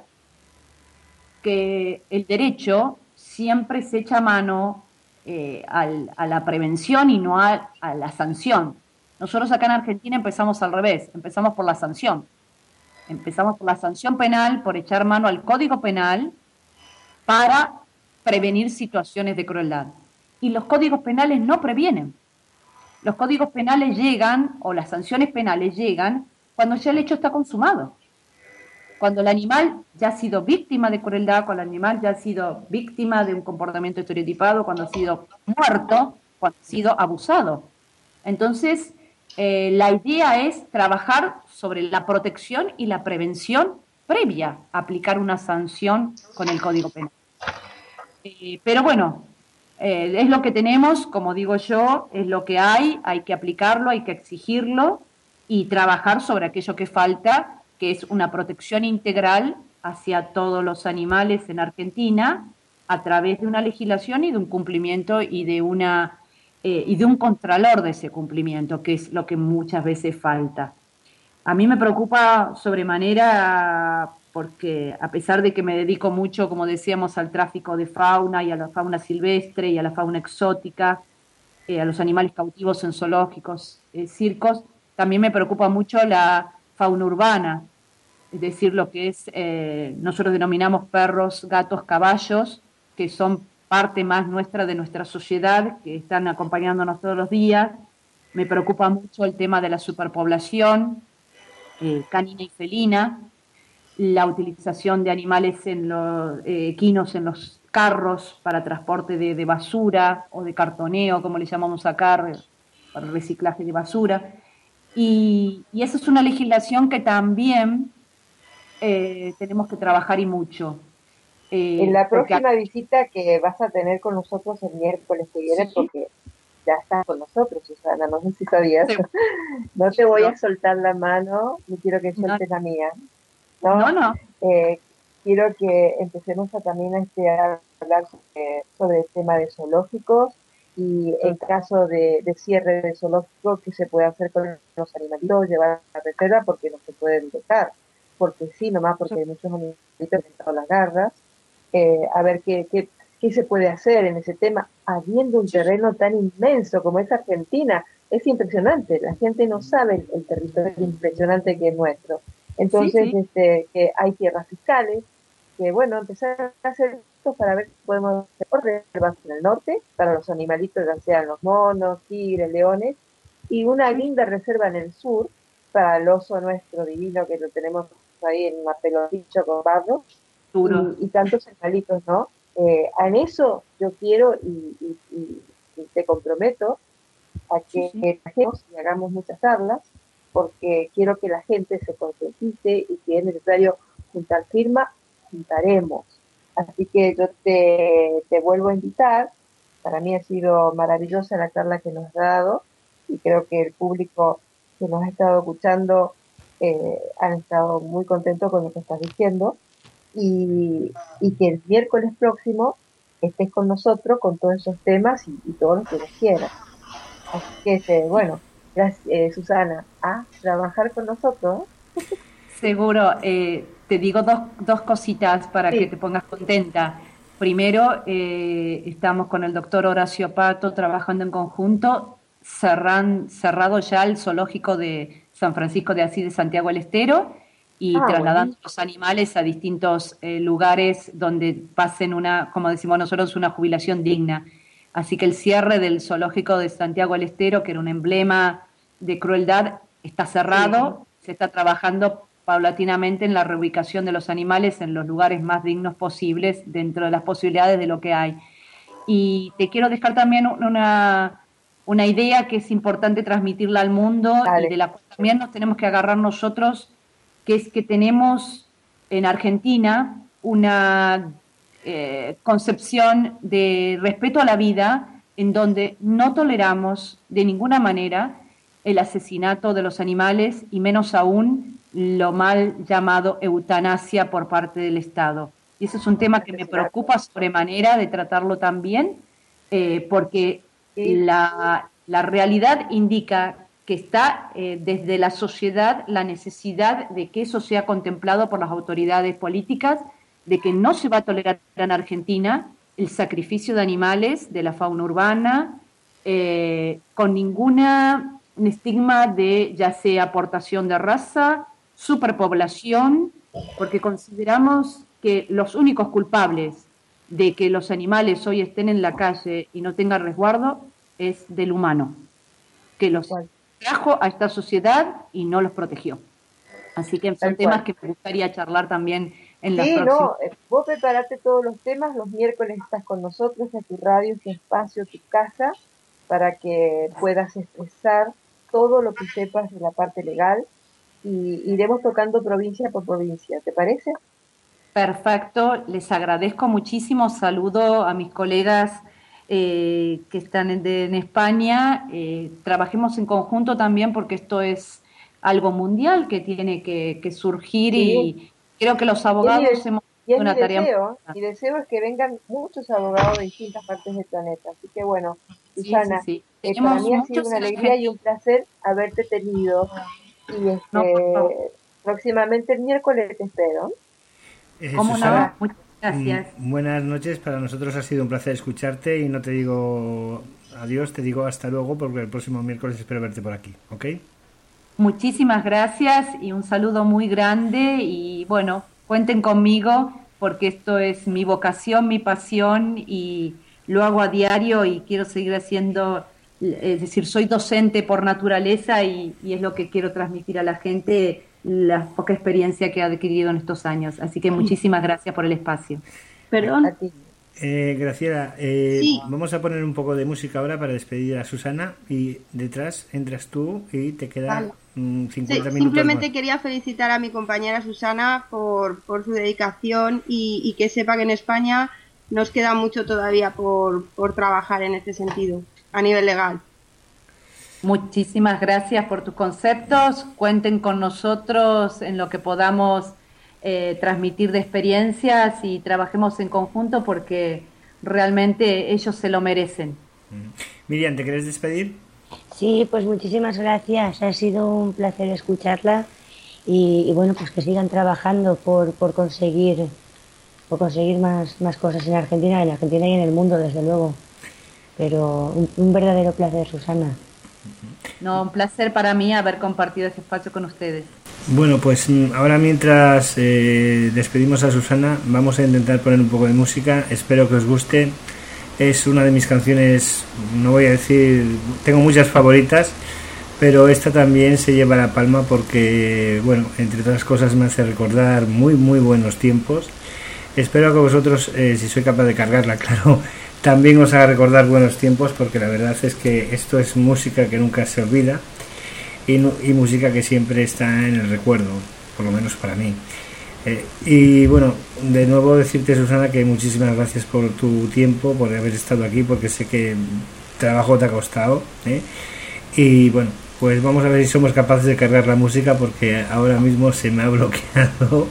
que el derecho siempre se echa mano eh, al, a la prevención y no a, a la sanción. Nosotros acá en Argentina empezamos al revés, empezamos por la sanción. Empezamos por la sanción penal, por echar mano al Código Penal para prevenir situaciones de crueldad. Y los códigos penales no previenen. Los códigos penales llegan, o las sanciones penales llegan, cuando ya el hecho está consumado. Cuando el animal ya ha sido víctima de crueldad, cuando el animal ya ha sido víctima de un comportamiento estereotipado, cuando ha sido muerto, cuando ha sido abusado. Entonces, eh, la idea es trabajar sobre la protección y la prevención previa a aplicar una sanción con el Código Penal. Eh, pero bueno, eh, es lo que tenemos, como digo yo, es lo que hay, hay que aplicarlo, hay que exigirlo y trabajar sobre aquello que falta, que es una protección integral hacia todos los animales en Argentina a través de una legislación y de un cumplimiento y de una eh, y de un contralor de ese cumplimiento, que es lo que muchas veces falta. A mí me preocupa sobremanera porque, a pesar de que me dedico mucho, como decíamos, al tráfico de fauna y a la fauna silvestre y a la fauna exótica, eh, a los animales cautivos en zoológicos, eh, circos, también me preocupa mucho la fauna urbana, es decir, lo que es, eh, nosotros denominamos perros, gatos, caballos, que son parte más nuestra de nuestra sociedad, que están acompañándonos todos los días. Me preocupa mucho el tema de la superpoblación eh, canina y felina, la utilización de animales en los eh, equinos en los carros para transporte de, de basura o de cartoneo, como le llamamos acá, para reciclaje de basura. Y, y esa es una legislación que también eh, tenemos que trabajar y mucho. Eh, En la porque- próxima visita que vas a tener con nosotros el miércoles que viene, Sí. porque ya estás con nosotros, Susana, no sé si sabías. Sí. No te voy a soltar la mano, ni quiero que No. sueltes la mía. No, No, no. Eh, quiero que empecemos a, también a, este, a hablar sobre, sobre el tema de zoológicos y en caso de, de cierre de zoológico, qué se puede hacer con los animalitos, llevar a la reserva porque no se pueden dejar, porque sí, nomás porque hay muchos animalitos que han dado las garras. Eh, a ver qué, qué, qué se puede hacer en ese tema, habiendo un terreno tan inmenso como es Argentina. Es impresionante, la gente no sabe el, el territorio impresionante que es nuestro. Entonces, Sí, sí. este, que hay tierras fiscales, que bueno, empezar a hacer esto para ver si podemos hacer reservas en el norte, para los animalitos, ya sean los monos, tigres, leones, y una linda reserva en el sur, para el oso nuestro divino, que lo tenemos ahí en una pelotilla con barro, Duro. y, y tantos animalitos, ¿no? Eh, en eso yo quiero y, y, y, y te comprometo a que Sí, sí. trabajemos y hagamos muchas charlas, porque quiero que la gente se concientice y si es necesario juntar firma, juntaremos. Así que yo te, te vuelvo a invitar. Para mí ha sido maravillosa la charla que nos has dado y creo que el público que nos ha estado escuchando eh, han estado muy contentos con lo que estás diciendo y, y que el miércoles próximo estés con nosotros con todos esos temas y, y todos los que nos quieras. Así que, este, bueno, gracias, eh, Susana, a trabajar con nosotros. Seguro. Eh, te digo dos, dos cositas para que Sí. te pongas contenta. Primero, eh, estamos con el doctor Horacio Pato trabajando en conjunto, cerran, cerrado ya el zoológico de San Francisco de Asís de Santiago del Estero y Ah, trasladando bueno. los animales a distintos eh, lugares donde pasen una, como decimos nosotros, una jubilación digna. Así que el cierre del zoológico de Santiago del Estero, que era un emblema de crueldad, está cerrado. Se está trabajando paulatinamente en la reubicación de los animales en los lugares más dignos posibles dentro de las posibilidades de lo que hay. Y te quiero dejar también una, una idea que es importante transmitirla al mundo y Dale. de la cual también nos tenemos que agarrar nosotros, que es que tenemos en Argentina una eh, concepción de respeto a la vida en donde no toleramos de ninguna manera el asesinato de los animales y menos aún lo mal llamado eutanasia por parte del Estado. Y ese es un tema que me preocupa sobremanera de tratarlo también, eh, porque Sí. la, la realidad indica que está eh, desde la sociedad la necesidad de que eso sea contemplado por las autoridades políticas, de que no se va a tolerar en Argentina el sacrificio de animales de la fauna urbana, eh, con ninguna estigma de ya sea aportación de raza, superpoblación, porque consideramos que los únicos culpables de que los animales hoy estén en la calle y no tengan resguardo es del humano, que los Cual. trajo a esta sociedad y no los protegió. Así que son Tal temas cual. que me gustaría charlar también en las Sí, próximas. no, eh, vos preparate todos los temas, los miércoles estás con nosotros en tu radio, tu espacio, tu casa, para que puedas expresar todo lo que sepas de la parte legal y iremos tocando provincia por provincia, ¿te parece? Perfecto, les agradezco muchísimo. Saludo a mis colegas eh, que están en, de, en España. Eh, trabajemos en conjunto también porque esto es algo mundial que tiene que, que surgir Sí. y creo que los Y es mi, abogados des- hemos y es hecho mi una tarea muy deseo, importante. mi deseo es que vengan muchos abogados de distintas partes del planeta. Así que bueno, Sí, sí, Susana, sí. eh, para Tenemos mí ha sido muchos una en alegría y Argentina. un placer haberte tenido. Y No, por favor. este próximamente el miércoles te espero. Eh, ¿Cómo Susana, no? Muchas gracias. mm, buenas noches. Para nosotros ha sido un placer escucharte y no te digo adiós, te digo hasta luego porque el próximo miércoles espero verte por aquí, ¿ok? Muchísimas gracias y un saludo muy grande y bueno, cuenten conmigo porque esto es mi vocación, mi pasión y lo hago a diario y quiero seguir haciendo, es decir, soy docente por naturaleza y, y es lo que quiero transmitir a la gente, la poca experiencia que he adquirido en estos años. Así que muchísimas gracias por el espacio. Perdón, A ti. Eh, Graciela, eh, Sí. vamos a poner un poco de música ahora para despedir a Susana y detrás entras tú y te queda Vale. mm, Sí, cincuenta minutos simplemente más. quería felicitar a mi compañera Susana por, por su dedicación y, y que sepa que en España nos queda mucho todavía por, por trabajar en este sentido, a nivel legal. Muchísimas gracias por tus conceptos. Cuenten con nosotros en lo que podamos eh, transmitir de experiencias y trabajemos en conjunto porque realmente ellos se lo merecen. Miriam, ¿te quieres despedir? Sí, pues muchísimas gracias. Ha sido un placer escucharla y, y bueno, pues que sigan trabajando por, por conseguir por conseguir más, más cosas en Argentina, en Argentina y en el mundo, desde luego. Pero un, un verdadero placer, Susana. No, un placer para mí haber compartido este espacio con ustedes. Bueno, pues mm, ahora mientras eh, despedimos a Susana, vamos a intentar poner un poco de música. Espero que os guste. Es una de mis canciones, no voy a decir, tengo muchas favoritas, pero esta también se lleva la palma porque, bueno, entre otras cosas me hace recordar muy, muy buenos tiempos. Espero que vosotros, eh, si soy capaz de cargarla, claro, también os haga recordar buenos tiempos, porque la verdad es que esto es música que nunca se olvida y, nu- y música que siempre está en el recuerdo, por lo menos para mí. Eh, y bueno, de nuevo decirte, Susana, que muchísimas gracias por tu tiempo, por haber estado aquí, porque sé que trabajo te ha costado, ¿eh? Y bueno, pues vamos a ver si somos capaces de cargar la música, porque ahora mismo se me ha bloqueado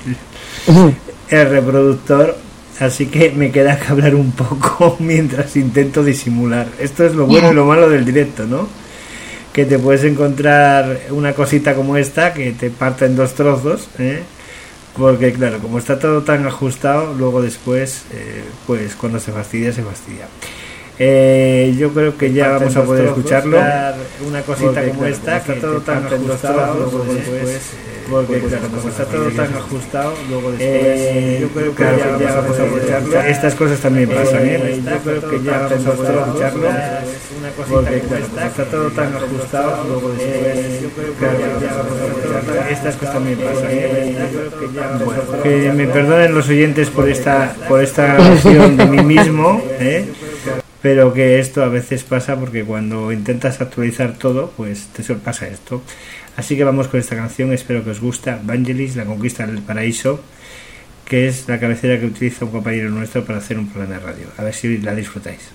el, el reproductor, así que me queda que hablar un poco mientras intento disimular. Esto es lo bueno y lo malo del directo, ¿no? Que te puedes encontrar una cosita como esta que te parte en dos trozos, ¿eh? Porque claro, como está todo tan ajustado, luego después, eh, pues cuando se fastidia, se fastidia. Eh, yo creo que ya vamos a poder escucharlo. Una cosita como esta, que está todo tan ajustado, luego después, porque claro, como está todo tan ajustado, luego después, yo creo que ya vamos a poder escucharlo. Estas cosas también pasan, ¿eh? Yo creo que ya vamos a poder escucharlo. Porque claro, como está todo tan ajustado, luego después, claro, ya vamos a poder escucharlo. Estas cosas también pasan, ¿eh? Bueno, que me perdonen los oyentes por esta, por esta grabación de mí mismo, ¿eh? Pero que esto a veces pasa porque cuando intentas actualizar todo, pues te pasa esto. Así que vamos con esta canción, espero que os guste. Vangelis, La Conquista del Paraíso, que es la cabecera que utiliza un compañero nuestro para hacer un programa de radio. A ver si la disfrutáis.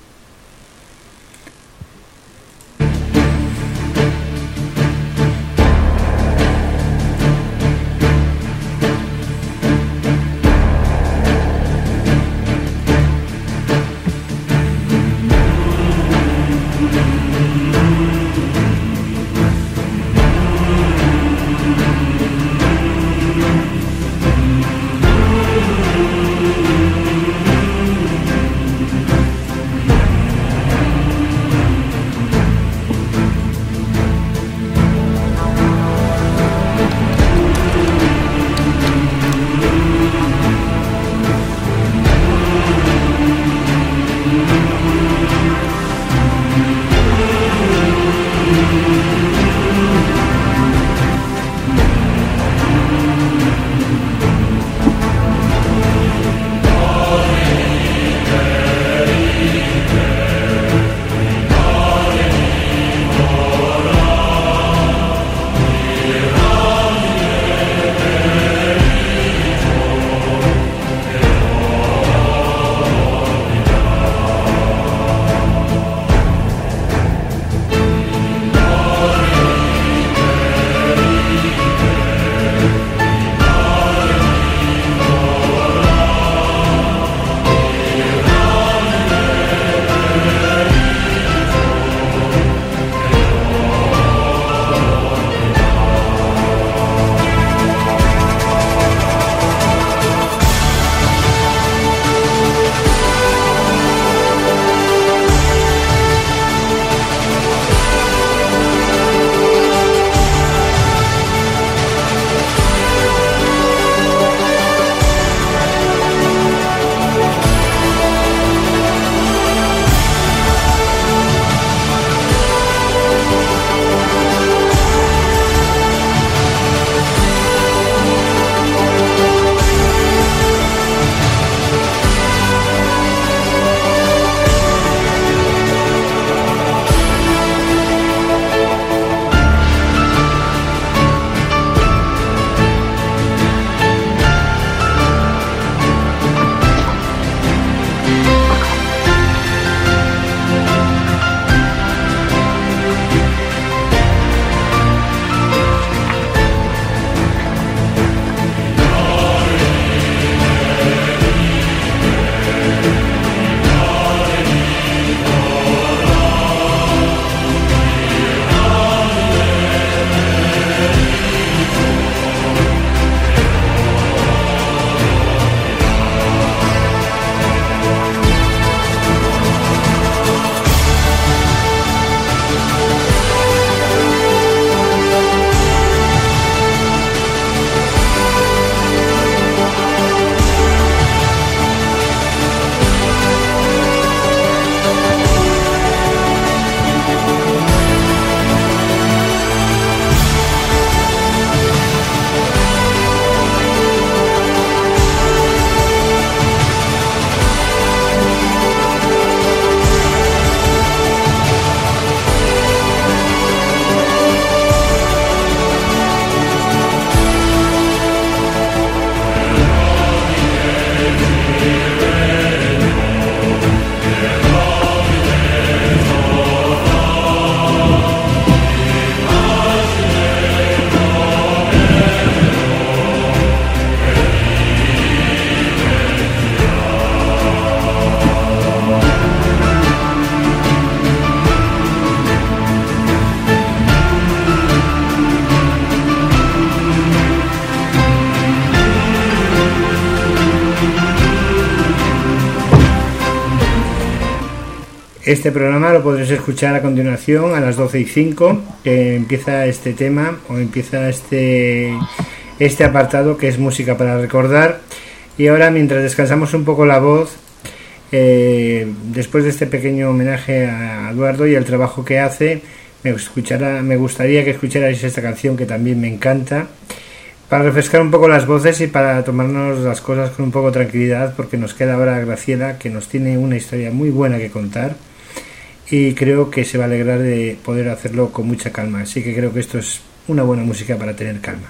Este programa lo podréis escuchar a continuación a las doce y cinco, que empieza este tema o empieza este, este apartado que es música para recordar. Y ahora, mientras descansamos un poco la voz, eh, después de este pequeño homenaje a Eduardo y al trabajo que hace, me, escuchará, me gustaría que escucharais esta canción que también me encanta, para refrescar un poco las voces y para tomarnos las cosas con un poco de tranquilidad, porque nos queda ahora Graciela, que nos tiene una historia muy buena que contar y creo que se va a alegrar de poder hacerlo con mucha calma. Así que creo que esto es una buena música para tener calma.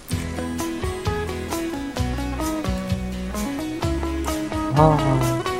Oh.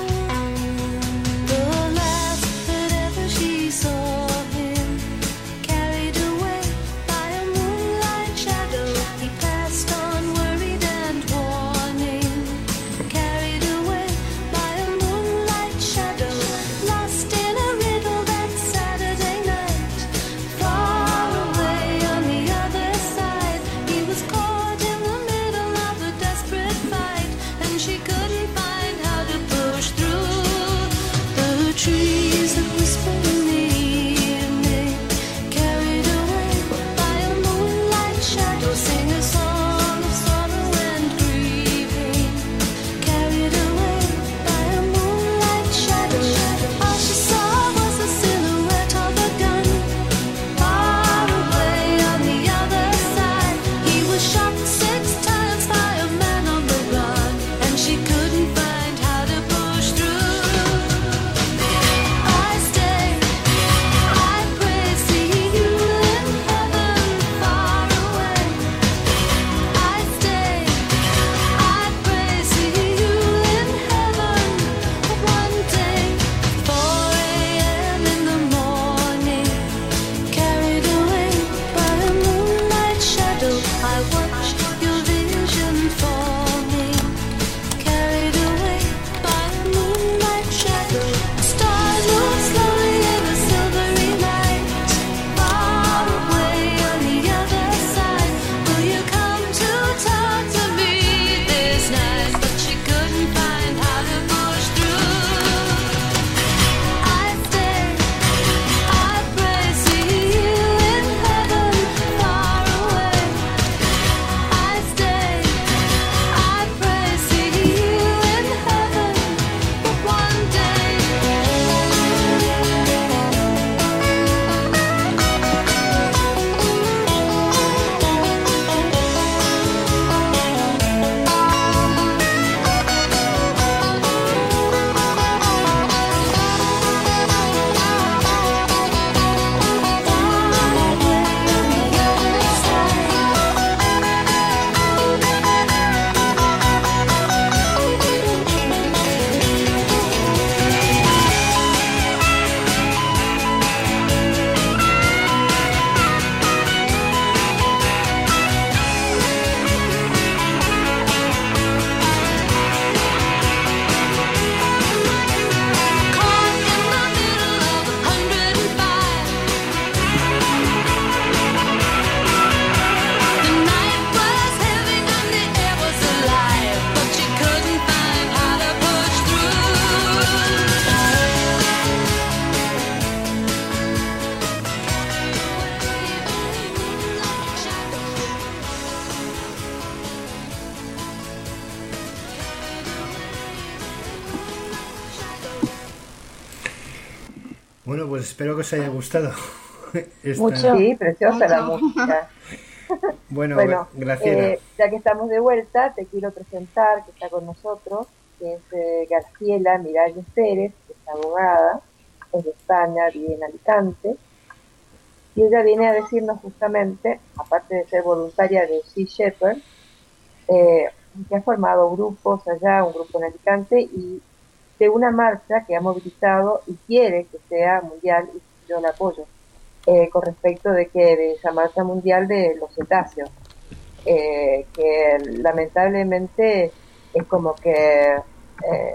Bueno, pues espero que os haya gustado. Esta... Mucho. Sí, preciosa Mucho. La música. Bueno, bueno Graciela. Eh, ya que estamos de vuelta, te quiero presentar que está con nosotros, que es eh, Graciela Miralles Pérez, que es abogada, es de España, vive en Alicante, y ella viene a decirnos justamente, aparte de ser voluntaria de Sea Shepherd, eh, que ha formado grupos allá, un grupo en Alicante, y de una marcha que ha movilizado y quiere que sea mundial, y yo la apoyo, eh, con respecto de que de esa marcha mundial de los cetáceos, eh, que lamentablemente es como que eh,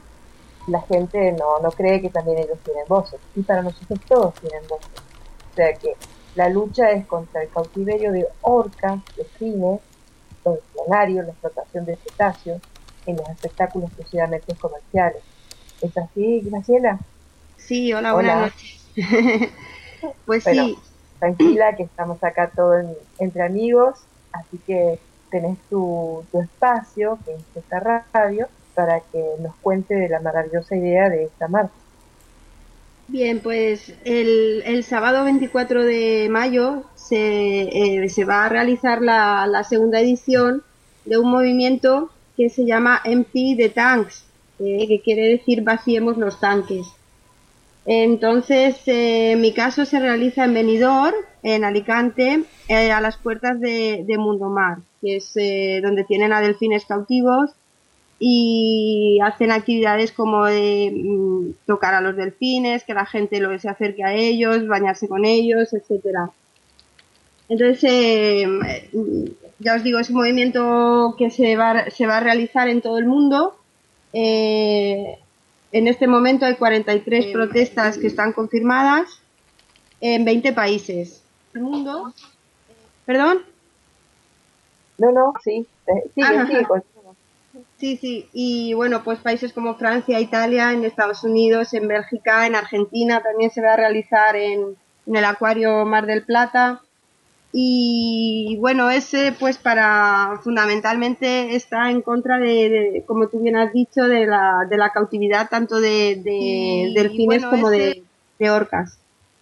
la gente no, no cree que también ellos tienen voces, y para nosotros todos tienen voces. O sea que la lucha es contra el cautiverio de orcas, delfines, los escenarios, la explotación de cetáceos en los espectáculos exclusivamente comerciales. ¿Es así, Graciela? Sí, hola, buenas Hola. noches. Pues Bueno, sí, tranquila, que estamos acá todos en- entre amigos, así que tenés tu, tu espacio, que es esta radio, para que nos cuente de la maravillosa idea de esta marcha. bien, pues el, el sábado veinticuatro de mayo se, eh, se va a realizar la, la segunda edición de un movimiento que se llama Empty the Tanks, eh, que quiere decir vaciemos los tanques. Entonces, eh, en mi caso se realiza en Benidorm, en Alicante, eh, a las puertas de, de Mundomar, que es eh, donde tienen a delfines cautivos y hacen actividades como de mm, tocar a los delfines, que la gente lo, se acerque a ellos, bañarse con ellos, etcétera. Entonces, eh, mm, ya os digo, es un movimiento que se va, se va a realizar en todo el mundo. Eh, en este momento hay cuarenta y tres protestas que están confirmadas en veinte países del mundo. ¿Perdón? No, no, sí, eh, sigue, Ajá. sigue, continúa. Sí, sí. Y bueno, pues países como Francia, Italia, en Estados Unidos, en Bélgica, en Argentina también se va a realizar en, en el Acuario Mar del Plata. Y bueno, ese pues para fundamentalmente está en contra de, de, como tú bien has dicho, de la, de la cautividad tanto de, de Y, delfines bueno, como ese- de, de orcas.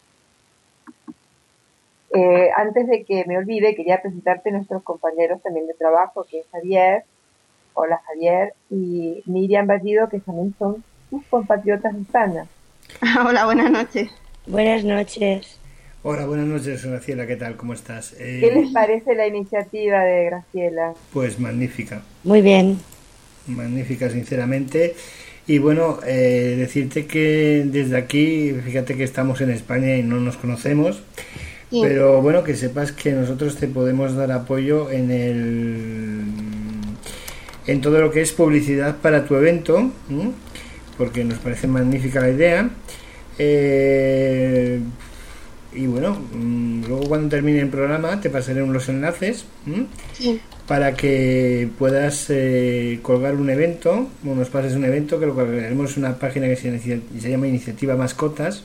Eh, antes de que me olvide, quería presentarte a nuestros compañeros también de trabajo, que es Javier. Hola Javier, y Miriam Ballido, que también son tus compatriotas de España. Hola, buenas noches. Buenas noches. Hola, buenas noches, Graciela, ¿qué tal? ¿Cómo estás? Eh, ¿Qué les parece la iniciativa de Graciela? Pues magnífica, Muy bien. magnífica sinceramente. Y bueno, eh, decirte que desde aquí, fíjate que estamos en España y no nos conocemos, Sí. pero bueno, que sepas que nosotros te podemos dar apoyo en el en todo lo que es publicidad para tu evento, ¿m? Porque nos parece magnífica la idea. Eh, y bueno, mm, luego cuando termine el programa te pasaré los enlaces, ¿m? Sí. Para que puedas eh, colgar un evento, o nos pases un evento que lo colgaremos en una página que se, inicia- se llama Iniciativa Mascotas,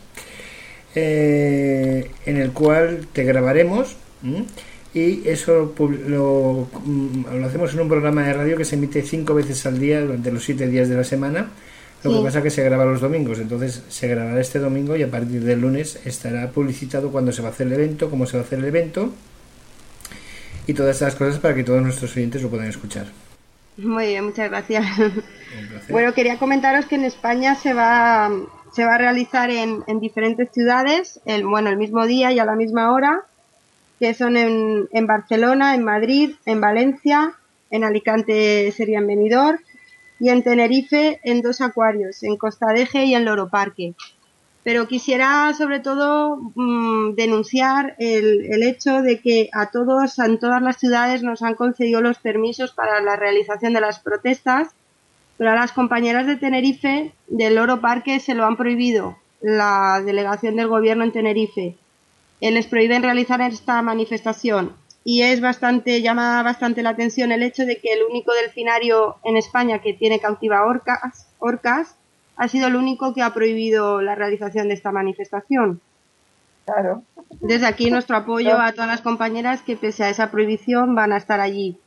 eh, en el cual te grabaremos, ¿m? Y eso pub- lo, mm, lo hacemos en un programa de radio que se emite cinco veces al día durante los siete días de la semana. Lo Sí. que pasa es que se graba los domingos, entonces se grabará este domingo y a partir del lunes estará publicitado cuándo se va a hacer el evento, cómo se va a hacer el evento y todas estas cosas para que todos nuestros oyentes lo puedan escuchar. Muy bien, muchas gracias. Un placer. Bueno, quería comentaros que en España se va, se va a realizar en, en diferentes ciudades, el, bueno, el mismo día y a la misma hora, que son en, en Barcelona, en Madrid, en Valencia, en Alicante sería en Benidorm, y en Tenerife en dos acuarios, en Costa Deje y en Loro Parque. Pero quisiera sobre todo mmm, denunciar el, el hecho de que a todos, en todas las ciudades nos han concedido los permisos para la realización de las protestas, pero a las compañeras de Tenerife, del Loro Parque, se lo han prohibido la delegación del gobierno en Tenerife. Eh, les prohíben realizar esta manifestación y es bastante, llama bastante la atención el hecho de que el único delfinario en España que tiene cautiva orcas, orcas ha sido el único que ha prohibido la realización de esta manifestación. Claro, Desde aquí nuestro apoyo a todas las compañeras que pese a esa prohibición van a estar allí.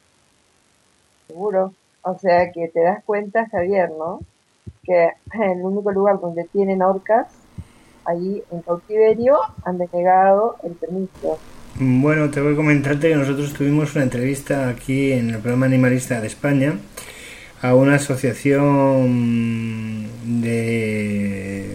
seguro. O sea que te das cuenta, Javier, ¿no? Que el único lugar donde tienen orcas, allí en cautiverio, han denegado el permiso. Bueno, te voy a comentarte que nosotros tuvimos una entrevista aquí en el programa Animalista de España a una asociación de,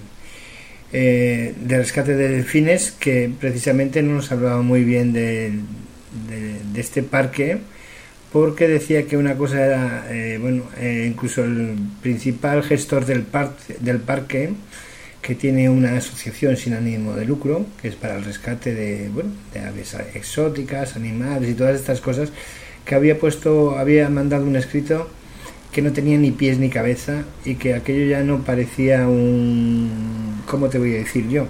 eh, de rescate de delfines que precisamente no nos hablaba muy bien de, de, de este parque, porque decía que una cosa era, eh, bueno, eh, incluso el principal gestor del, par del parque, que tiene una asociación sin ánimo de lucro, que es para el rescate de, bueno, de aves exóticas, animales y todas estas cosas, que había puesto, había mandado un escrito que no tenía ni pies ni cabeza y que aquello ya no parecía un, ¿cómo te voy a decir yo?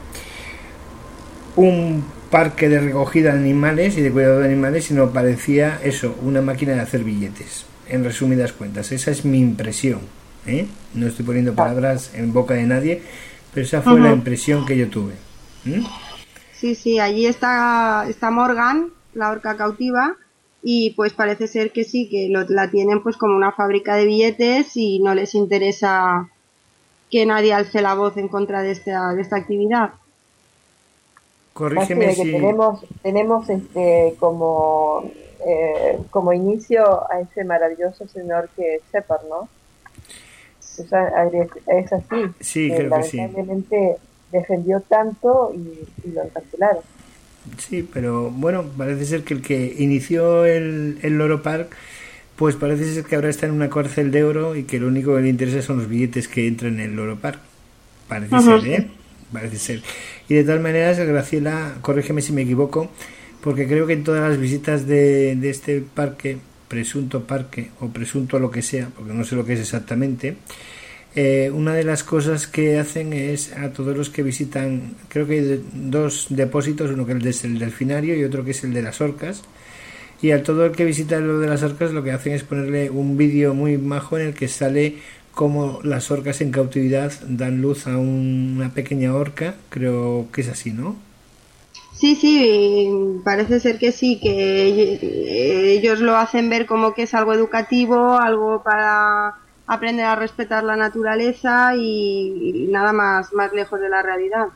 Un parque de recogida de animales y de cuidado de animales, sino parecía eso, una máquina de hacer billetes, en resumidas cuentas. Esa es mi impresión, ¿eh? No estoy poniendo palabras en boca de nadie, pero esa fue Uh-huh. la impresión que yo tuve. ¿Mm? Sí, sí, allí está, está Morgan, la orca cautiva, y pues parece ser que sí, que lo, la tienen pues como una fábrica de billetes y no les interesa que nadie alce la voz en contra de esta, de esta actividad. Corrígeme Así de que si... tenemos, tenemos este como eh, como inicio a ese maravilloso señor que es Shepard, ¿no? O sea, es, es así. Sí, Eh, creo que sí. lamentablemente defendió tanto y, y lo encarcelaron. Sí, pero bueno, parece ser que el que inició el, el Loro Park, pues parece ser que ahora está en una cárcel de oro y que lo único que le interesa son los billetes que entran en el Loro Park. Parece Ajá. ser, ¿eh? Parece ser. Y de tal manera, Graciela, corrígeme si me equivoco, porque creo que en todas las visitas de, de este parque, presunto parque o presunto lo que sea, porque no sé lo que es exactamente, eh, una de las cosas que hacen es a todos los que visitan, creo que hay dos depósitos, uno que es el delfinario y otro que es el de las orcas, y a todo el que visita lo de las orcas lo que hacen es ponerle un vídeo muy majo en el que sale cómo las orcas en cautividad dan luz a un, una pequeña orca, creo que es así, ¿no? Sí, sí, parece ser que sí, que ellos lo hacen ver como que es algo educativo, algo para aprender a respetar la naturaleza y, y nada más, más lejos de la realidad.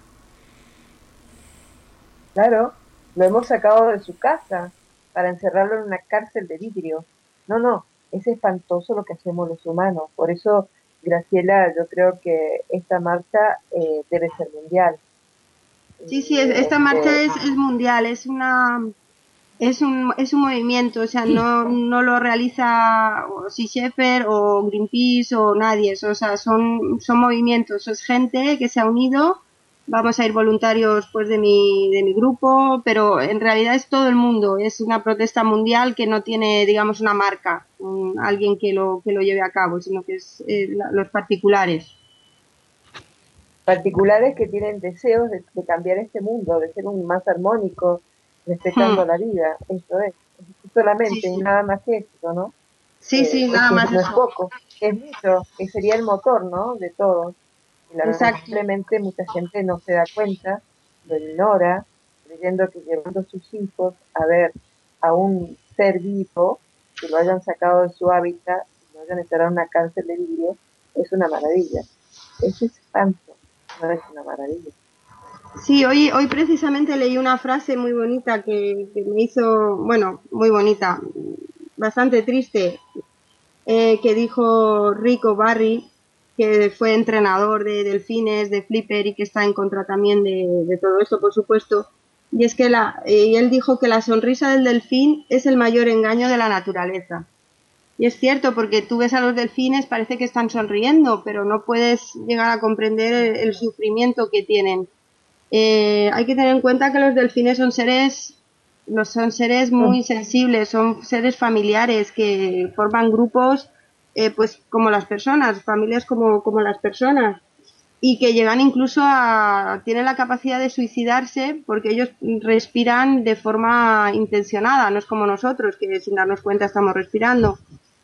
Claro, lo hemos sacado de su casa para encerrarlo en una cárcel de vidrio. No, no, es espantoso lo que hacemos los humanos. Por eso, Graciela, yo creo que esta marcha eh, debe ser mundial. Sí, sí, es- esta marcha es, es mundial, es una es un es un movimiento, o sea, no no lo realiza o Sea Shepherd o Greenpeace o nadie, o sea, son son movimientos, es gente que se ha unido. Vamos a ir voluntarios pues de mi de mi grupo, pero en realidad es todo el mundo, es una protesta mundial que no tiene, digamos, una marca, un- alguien que lo que lo lleve a cabo, sino que es eh, la- los particulares. Particulares que tienen deseos de, de cambiar este mundo, de ser un más armónico, respetando Hmm. la vida. Eso es, es Sí, solamente, y sí. nada más que eso, ¿no? Sí, Eh, sí, es nada que más no es eso. poco, es mucho, que sería el motor, ¿no? De todo. Y Exacto. lamentablemente mucha gente no se da cuenta, lo ignora, creyendo que llevando a sus hijos a ver a un ser vivo, que lo hayan sacado de su hábitat, y lo hayan encerrado en una cárcel de vidrio, es una maravilla. Ese espanto no es una maravilla. Sí, hoy, hoy precisamente leí una frase muy bonita que, que me hizo, bueno, muy bonita, bastante triste, eh, que dijo Rico Barry, que fue entrenador de delfines, de flipper y que está en contra también de, de todo esto, por supuesto. Y es que la, eh, él dijo que la sonrisa del delfín es el mayor engaño de la naturaleza. Y es cierto, porque tú ves a los delfines, parece que están sonriendo, pero no puedes llegar a comprender el, el sufrimiento que tienen. Eh, hay que tener en cuenta que los delfines son seres, los son seres muy sensibles, son seres familiares que forman grupos, eh, pues como las personas, familias como, como las personas, y que llegan incluso a, tienen la capacidad de suicidarse porque ellos respiran de forma intencionada, no es como nosotros que sin darnos cuenta estamos respirando.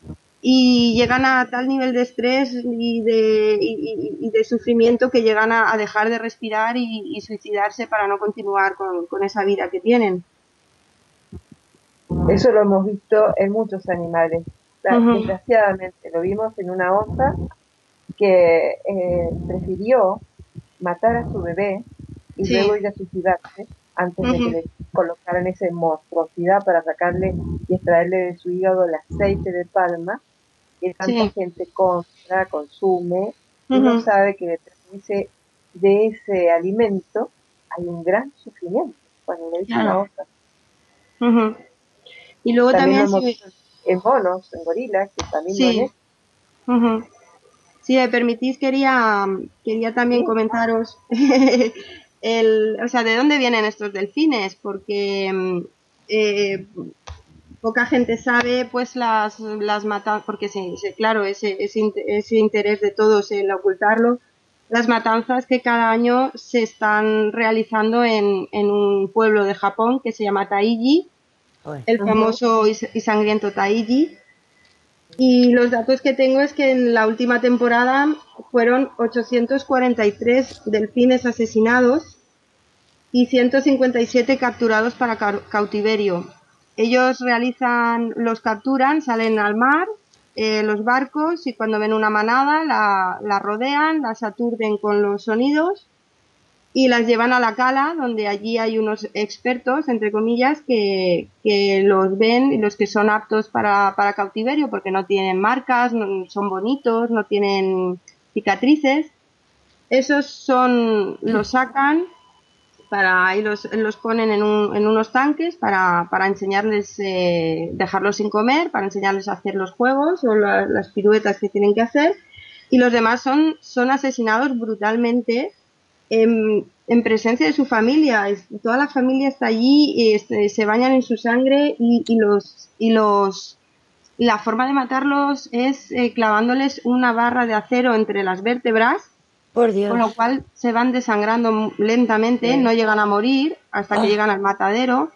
Y llegan a tal nivel de estrés y de, y, y de sufrimiento que llegan a, a dejar de respirar y, y suicidarse para no continuar con, con esa vida que tienen. Eso lo hemos visto en muchos animales. Ujú. Desgraciadamente lo vimos en una osa que eh, prefirió matar a su bebé y Sí. luego ir a suicidarse antes de que Ujú. le colocaran esa monstruosidad para sacarle y extraerle de su hígado el aceite de palma que tanta Sí. gente compra, consume y no Ujú. sabe que detrás de ese, de ese alimento hay un gran sufrimiento cuando le dicen una Claro. osa. Ujú. Y luego También lo también, hemos si, visto en monos, en gorilas, que también lo han sí. hecho. Ujú. Si me permitís, quería, quería también Sí. comentaros el, o sea, de dónde vienen estos delfines, porque mm, eh, poca gente sabe pues las, las matanzas, porque sí, sí, claro, ese, ese, int- ese interés de todos en ocultarlo, las matanzas que cada año se están realizando en, en un pueblo de Japón que se llama Taiji, Joder. el Ujú. famoso y, y sangriento Taiji, Y los datos que tengo es que en la última temporada fueron ochocientos cuarenta y tres delfines asesinados y ciento cincuenta y siete capturados para cautiverio. Ellos realizan, los capturan, salen al mar, eh, los barcos, y cuando ven una manada la, la rodean, las aturden con los sonidos y las llevan a la cala, donde allí hay unos expertos, entre comillas, que, que los ven, y los que son aptos para, para cautiverio, porque no tienen marcas, no, son bonitos, no tienen cicatrices. Esos son, los sacan para, y los, los ponen en, un, en unos tanques para, para enseñarles, eh, dejarlos sin comer, para enseñarles a hacer los juegos o la, las piruetas que tienen que hacer, y los demás son, son asesinados brutalmente en, en presencia de su familia. Toda la familia está allí y este, se bañan en su sangre, y, y los, y los, la forma de matarlos es eh, clavándoles una barra de acero entre las vértebras. Por Dios. Con lo cual se van desangrando lentamente, sí. No llegan a morir hasta que oh. llegan al matadero.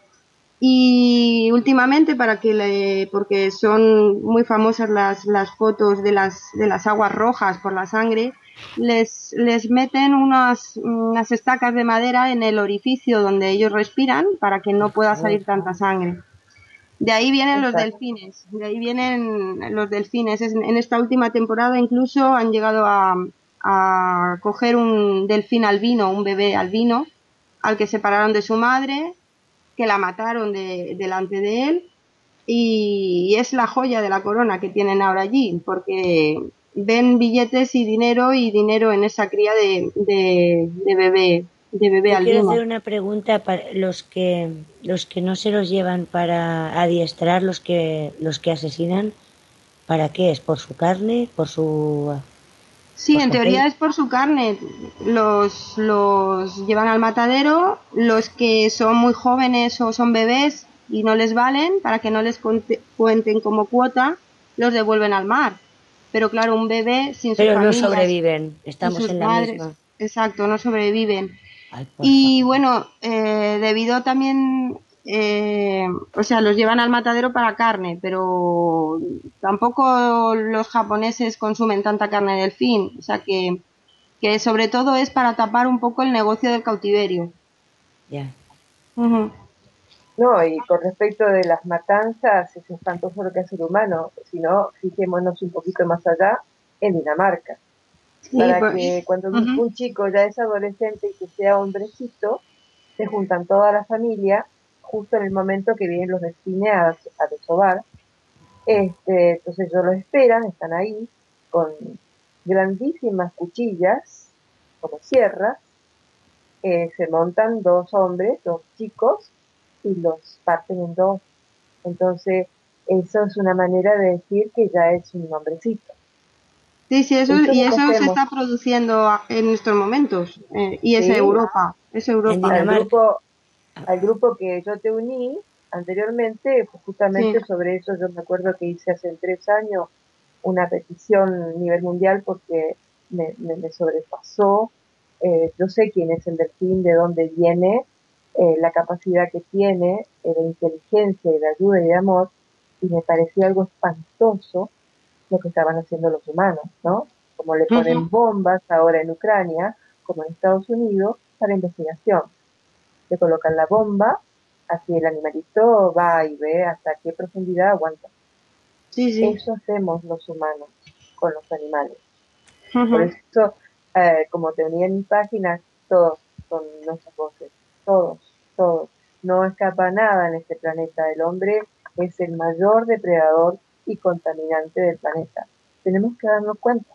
Y últimamente, para que le, porque son muy famosas las, las fotos de las, de las aguas rojas por la sangre, les, les meten unas, unas estacas de madera en el orificio donde ellos respiran para que no pueda salir tanta sangre. De ahí vienen los delfines, de ahí vienen los delfines. En esta última temporada incluso han llegado a, a coger un delfín albino, un bebé albino, al que separaron de su madre, que la mataron de, delante de él, y, y es la joya de la corona que tienen ahora allí, porque ven billetes y dinero, y dinero en esa cría de, de, de bebé. De bebé Yo albino. quiero hacer una pregunta para los que los que no se los llevan para adiestrar, los que los que asesinan, ¿para qué es? ¿Por su carne? ¿Por su...? Sí, en teoría es por su carne. Los, los llevan al matadero, los que son muy jóvenes o son bebés y no les valen, para que no les cuenten como cuota, los devuelven al mar. Pero claro, un bebé sin sus Pero familias, no sobreviven, estamos en la madres, misma. Exacto, no sobreviven. Ay, y bueno, eh, debido también... Eh, o sea, los llevan al matadero para carne, pero tampoco los japoneses consumen tanta carne de delfín, o sea que, que sobre todo es para tapar un poco el negocio del cautiverio. Ya. Yeah. Uh-huh. No, y con respecto de las matanzas, es espantoso lo que hace el humano, si no, fijémonos un poquito más allá, en Dinamarca. Sí, para pues, que cuando uh-huh. un chico ya es adolescente y que sea hombrecito, se juntan toda la familia justo en el momento que vienen los delfines a, a desovar. Este, entonces ellos los esperan, están ahí con grandísimas cuchillas, como sierras, eh, se montan dos hombres, dos chicos, y los parten en dos. Entonces, eso es una manera de decir que ya es un hombrecito. Sí, sí, eso, y eso se está produciendo en estos momentos, eh, y es sí. Europa, es Europa. Al grupo, al grupo que yo te uní anteriormente, pues justamente sí. sobre eso yo me acuerdo que hice hace tres años una petición a nivel mundial porque me, me, me sobrepasó. Eh, yo sé quién es el delfín, de dónde viene, eh, la capacidad que tiene, eh, de inteligencia y de ayuda y de amor, y me pareció algo espantoso lo que estaban haciendo los humanos, ¿no? Como le ponen uh-huh. bombas ahora en Ucrania, como en Estados Unidos, para investigación. Le colocan la bomba, así el animalito va y ve hasta qué profundidad aguanta. Sí, sí. Eso hacemos los humanos con los animales. Uh-huh. Por eso, eh, como te unía en mi página, todos son nuestras voces, todos, todos. No escapa nada en este planeta. El hombre es el mayor depredador y contaminante del planeta. Tenemos que darnos cuenta.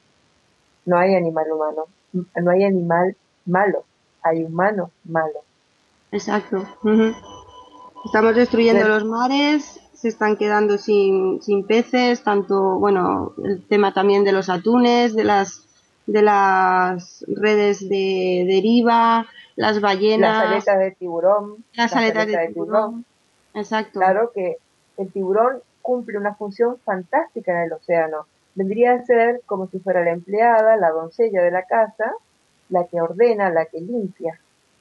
No hay animal humano, no hay animal malo, hay humano malo. Exacto. Uh-huh. Estamos destruyendo sí. los mares, se están quedando sin, sin peces, tanto, bueno, el tema también de los atunes, de las de las redes de deriva, las ballenas, las aletas de tiburón, las, las aletas, aletas de, de tiburón. tiburón. Exacto. Claro que el tiburón cumple una función fantástica en el océano. Vendría a ser como si fuera la empleada, la doncella de la casa, la que ordena, la que limpia.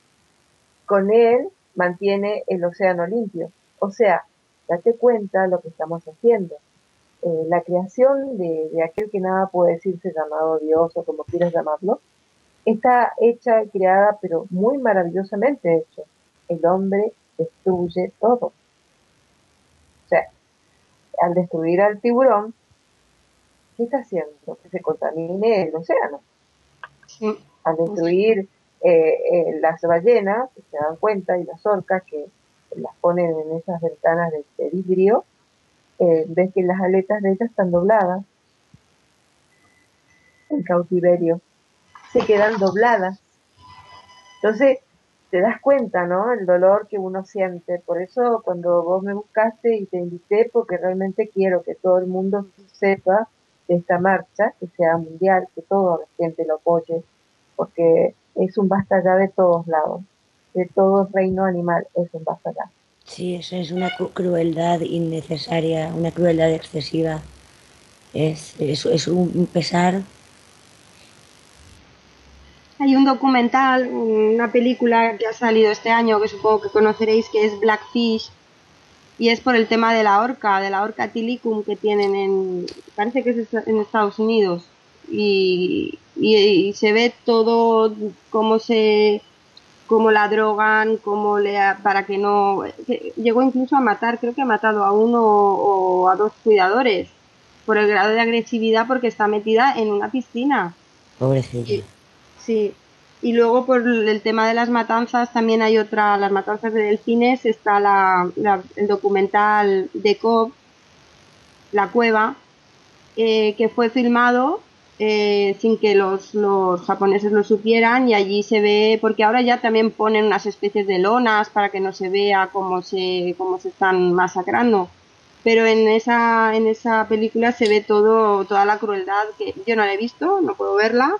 Con él mantiene el océano limpio. O sea, date cuenta lo que estamos haciendo. eh, la creación de, de aquel que nada puede decirse llamado Dios o como quieras llamarlo, está hecha y creada, pero muy maravillosamente hecho. El hombre destruye todo. O sea, al destruir al tiburón, ¿qué está haciendo? Que se contamine el océano. Sí. Al destruir eh, eh, las ballenas, se dan cuenta, y las orcas que las ponen en esas ventanas de, de vidrio, eh, ves que las aletas de ellas están dobladas en cautiverio, se quedan dobladas. Entonces te das cuenta, ¿no? El dolor que uno siente. Por eso cuando vos me buscaste y te invité, porque realmente quiero que todo el mundo sepa de esta marcha, que sea mundial, que toda la gente lo apoye, porque es un basta ya de todos lados, de todo reino animal es un basta ya. Sí, eso es una cru- crueldad innecesaria, una crueldad excesiva. Es, es, es un pesar. Hay un documental, una película que ha salido este año que supongo que conoceréis, que es Blackfish, y es por el tema de la orca, de la orca tilicum que tienen en, parece que es en Estados Unidos, y, y, y se ve todo cómo se, cómo la drogan, cómo le, para que no, que llegó incluso a matar, creo que ha matado a uno o a dos cuidadores por el grado de agresividad porque está metida en una piscina. Pobrecilla. Y, sí, y luego por el tema de las matanzas también hay otra, las matanzas de delfines, está la, la, el documental de Cobb, La Cueva, eh, que fue filmado eh, sin que los, los japoneses lo supieran, y allí se ve, porque ahora ya también ponen unas especies de lonas para que no se vea cómo se, cómo se están masacrando. Pero en esa, en esa película se ve todo, toda la crueldad que yo no la he visto, no puedo verla.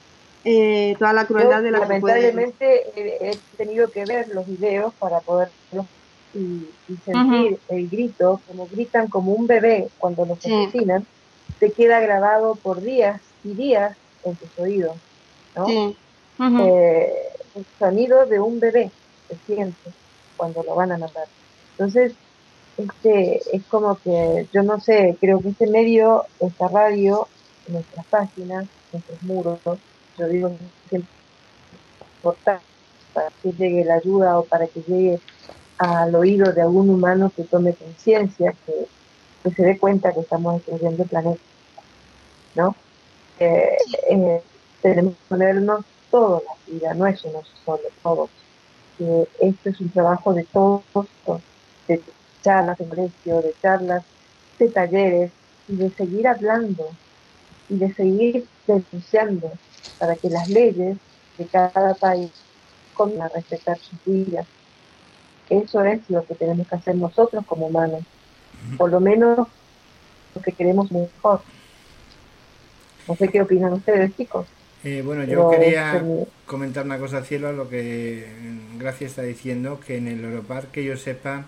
Eh, toda la crueldad Yo de la que puede. lamentablemente he, he tenido que ver los videos para poderlos y, y sentir Uh-huh. el grito, como gritan como un bebé cuando los Sí. asesinan, te queda grabado por días y días en tus oídos, ¿no? Sí. Uh-huh. Eh, el sonido de un bebé se siente cuando lo van a matar. Entonces, este es como que, yo no sé, creo que este medio, esta radio, nuestras páginas, nuestros muros, yo digo que es importante para que llegue la ayuda o para que llegue al oído de algún humano que tome conciencia, que, que se dé cuenta que estamos destruyendo el planeta, ¿no? Eh, eh, tenemos que ponernos toda la vida, no es uno solo, todos. Eh, esto es un trabajo de todos, de charlas de colegio, de charlas, de talleres, y de seguir hablando, y de seguir denunciando para que las leyes de cada país comienzan a respetar sus vidas. Eso es lo que tenemos que hacer nosotros como humanos, por lo menos lo que queremos mejor. No sé qué opinan ustedes, chicos. Eh, bueno, yo Pero quería este, comentar una cosa, Cielo, a lo que Gracia está diciendo, que en el Europark, que yo sepa,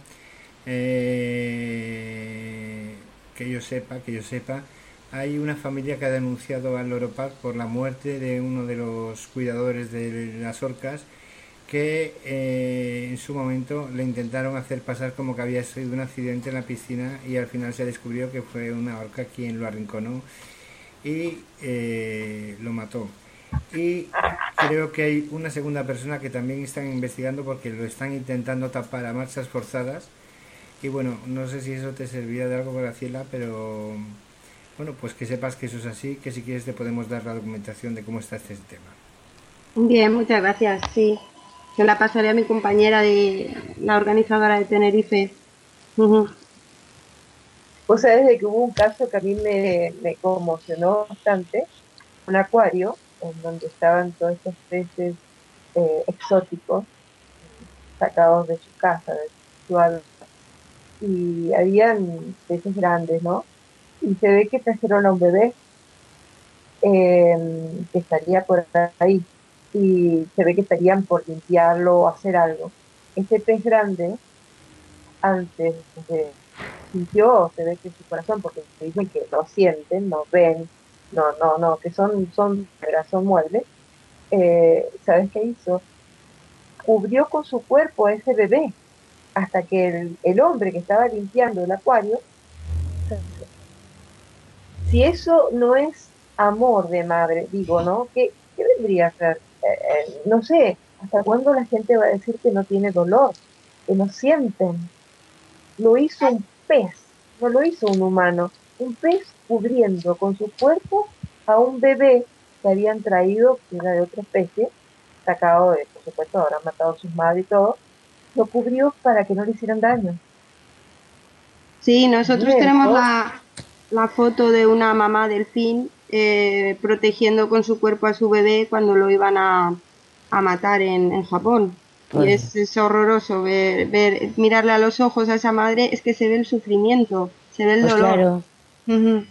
eh, que yo sepa, que yo sepa, hay una familia que ha denunciado al Europark por la muerte de uno de los cuidadores de las orcas, que eh, en su momento le intentaron hacer pasar como que había sido un accidente en la piscina, y al final se descubrió que fue una orca quien lo arrinconó y eh, lo mató. Y creo que hay una segunda persona que también están investigando porque lo están intentando tapar a marchas forzadas. Y bueno, no sé si eso te servirá de algo, Graciela, pero bueno, pues que sepas que eso es así, que si quieres te podemos dar la documentación de cómo está este tema. Bien, muchas gracias, sí. Yo la pasaré a mi compañera, de la organizadora de Tenerife. Uh-huh. vos sabés de que hubo un caso que a mí me, me conmocionó bastante, un acuario en donde estaban todos estos peces eh, exóticos sacados de su casa, de su hábitat, y habían peces grandes, ¿no? Y se ve que trajeron a un bebé eh, que estaría por ahí, y se ve que estarían por limpiarlo o hacer algo. Este pez grande, antes de sintió, se ve que su corazón, porque se dicen que no sienten, no ven, no, no, no, que son, son, son muebles, eh, ¿sabes qué hizo? Cubrió con su cuerpo a ese bebé, hasta que el, el hombre que estaba limpiando el acuario se si eso no es amor de madre, digo, ¿no? ¿Qué, qué vendría a ser? Eh, eh, no sé, ¿hasta cuándo la gente va a decir que no tiene dolor, que no sienten? Lo hizo un pez, no lo hizo un humano. Un pez cubriendo con su cuerpo a un bebé que habían traído, que era de otra especie, sacado de, por supuesto, habrán matado a sus madres y todo, lo cubrió para que no le hicieran daño. Sí, nosotros Bien, tenemos ¿no? la, la foto de una mamá delfín eh, protegiendo con su cuerpo a su bebé cuando lo iban a, a matar en, en Japón. Y Pues, es, es horroroso ver, ver, mirarle a los ojos a esa madre, es que se ve el sufrimiento, se ve el pues dolor. claro, Ujú.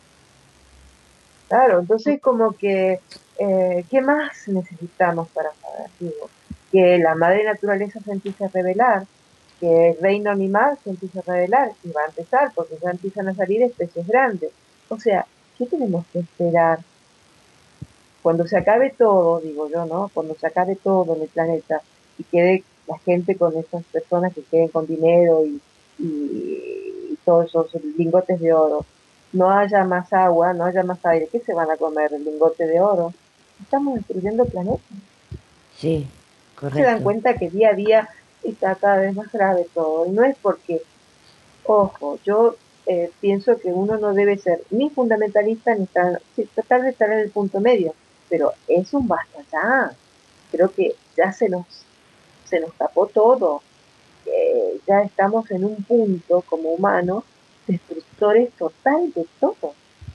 Claro, entonces como que, eh, ¿qué más necesitamos para saber? Digo, que la madre naturaleza se empiece a revelar, que el reino animal se empiece a revelar, y va a empezar, porque ya empiezan a salir especies grandes. O sea, ¿qué tenemos que esperar? Cuando se acabe todo, digo yo, ¿no? Cuando se acabe todo en el planeta y quede la gente con esas personas que queden con dinero y, y, y todos esos lingotes de oro, no haya más agua, no haya más aire, ¿qué se van a comer? El lingote de oro. Estamos destruyendo el planeta. sí, Se dan correcto. cuenta que día a día está cada vez más grave todo. Y no es porque, ojo, yo eh, pienso que uno no debe ser ni fundamentalista ni estar, sí, tratar de estar en el punto medio, pero es un basta ya. Creo que ya se nos, se nos tapó todo. Eh, ya estamos en un punto como humanos destructores total de todo,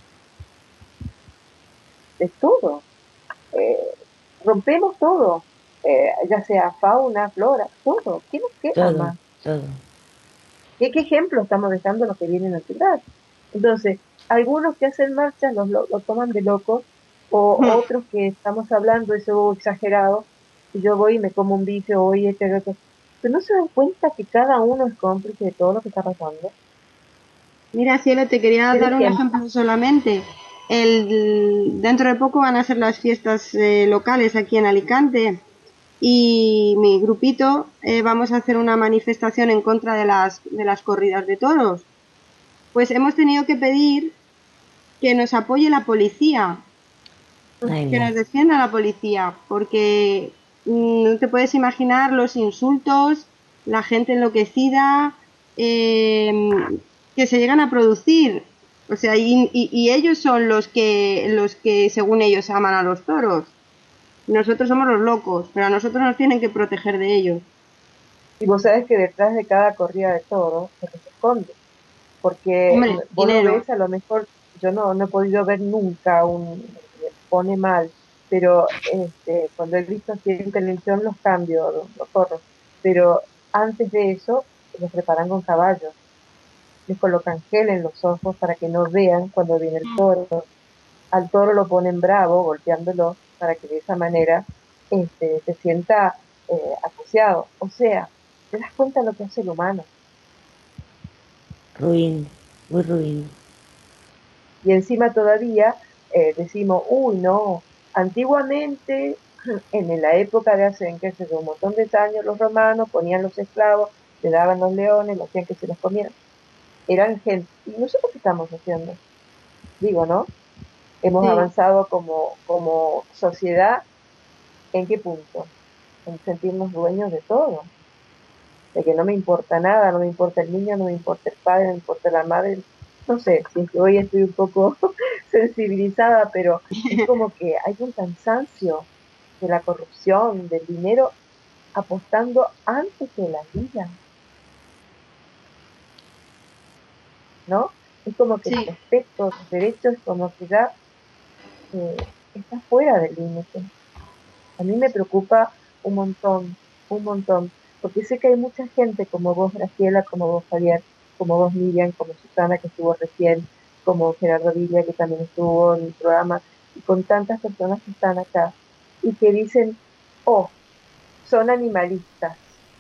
de todo. Eh, rompemos todo, eh, ya sea fauna, flora, todo. ¿Qué nos queda Todo, más? todo. ¿Qué, qué ejemplo estamos dejando a los que vienen a ciudad? Entonces, algunos que hacen marchas los, lo, lo toman de locos, o otros que estamos hablando de eso exagerado, y yo voy y me como un bife, oye, este, otro. Pero no se dan cuenta que cada uno es cómplice de todo lo que está pasando. Mira, Cielo, te quería ¿Qué dar un ejemplo? ejemplo solamente. El, dentro de poco van a ser las fiestas eh, locales aquí en Alicante y mi grupito eh, vamos a hacer una manifestación en contra de las, de las corridas de toros. Pues hemos tenido que pedir que nos apoye la policía, Ay, que mía. nos defienda la policía, porque mm, no te puedes imaginar los insultos, la gente enloquecida, eh, que se llegan a producir. O sea, y, y, y ellos son los que, los que, según ellos, aman a los toros. Nosotros somos los locos, pero a nosotros nos tienen que proteger de ellos. Y vos sabés que detrás de cada corrida de toros se esconde, porque Hombre, vos lo dinero. ves, a lo mejor yo no, no he podido ver nunca un, me pone mal, pero este, cuando he visto así en televisión los cambios, los, los toros, pero antes de eso los preparan con caballos, les colocan gel en los ojos para que no vean cuando viene el toro, al toro lo ponen bravo, golpeándolo, para que de esa manera este, se sienta eh, acuciado. O sea, te das cuenta de lo que hace el humano. Ruin, muy ruin. Y encima todavía eh, decimos, uy, no, antiguamente, en la época de hace, qué sé yo, un montón de años, los romanos ponían los esclavos, le daban los leones, lo hacían que se los comieran. Eran gente. ¿Y nosotros qué estamos haciendo? Digo, ¿no? Hemos Sí. avanzado como, como sociedad, ¿en qué punto? En sentirnos dueños de todo. De que no me importa nada, no me importa el niño, no me importa el padre, no me importa la madre. No sé, si es que hoy estoy un poco sensibilizada, pero es como que hay un cansancio de la corrupción, del dinero, apostando antes de la vida, ¿no? Es como que el Sí. respeto, los derechos, como que ya eh, está fuera del límite. A mí me preocupa un montón, un montón, porque sé que hay mucha gente como vos, Graciela, como vos, Javier, como vos, Miriam, como Susana, que estuvo recién, como Gerardo Villa, que también estuvo en el programa, y con tantas personas que están acá, y que dicen, oh, son animalistas.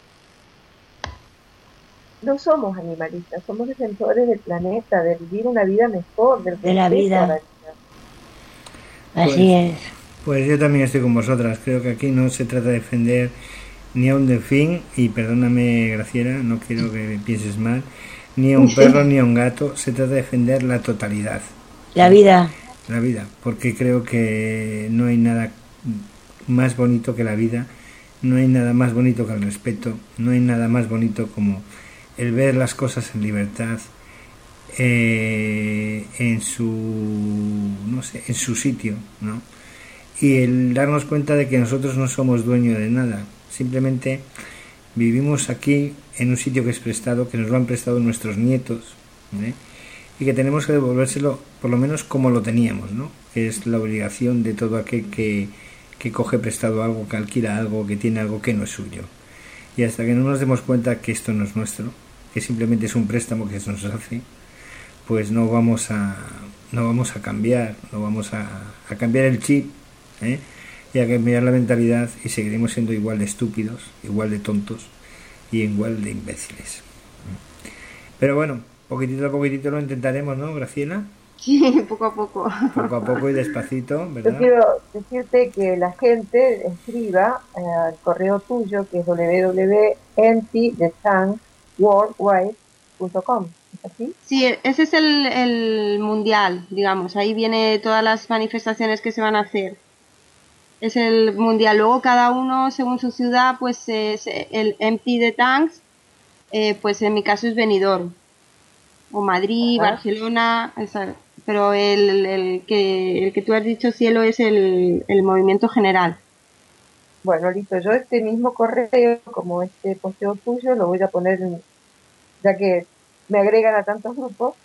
No somos animalistas, somos defensores del planeta, de vivir una vida mejor, del De la respeto a la vida. vida. Así Pues, es. pues yo también estoy con vosotras. Creo que aquí no se trata de defender ni a un delfín, y perdóname, Graciela, no quiero que pienses mal, ni a un perro ni a un gato. Se trata de defender la totalidad. La vida. La vida, porque creo que no hay nada más bonito que la vida, no hay nada más bonito que el respeto, no hay nada más bonito como el ver las cosas en libertad, eh, en su, no sé, en su sitio, ¿no? Y el darnos cuenta de que nosotros no somos dueños de nada, simplemente vivimos aquí en un sitio que es prestado, que nos lo han prestado nuestros nietos, ¿eh? Y que tenemos que devolvérselo por lo menos como lo teníamos, ¿no? Que es la obligación de todo aquel que, que coge prestado algo, que alquila algo, que tiene algo que no es suyo. Y hasta que no nos demos cuenta que esto no es nuestro, que simplemente es un préstamo que se nos hace, pues no vamos a no vamos a cambiar, no vamos a, a cambiar el chip, ¿eh? Y a cambiar la mentalidad, y seguiremos siendo igual de estúpidos, igual de tontos y igual de imbéciles. Pero bueno, poquitito a poquitito lo intentaremos, ¿no, Graciela? Sí, poco a poco. Poco a poco y despacito, ¿verdad? Yo quiero decirte que la gente escriba eh, al correo tuyo, que es w w w punto empty the tank worldwide punto com. ¿Es así? Sí, ese es el, el mundial, digamos. Ahí viene todas las manifestaciones que se van a hacer. Es el mundial. Luego cada uno, según su ciudad, pues es el Empty the Tanks, eh, pues en mi caso es Benidorm. O Madrid, Ajá. Barcelona, esa, pero el, el, que, el que tú has dicho, Cielo, es el, el movimiento general. Bueno, listo. Yo este mismo correo, como este posteo tuyo, lo voy a poner, en, ya que me agregan a tantos grupos.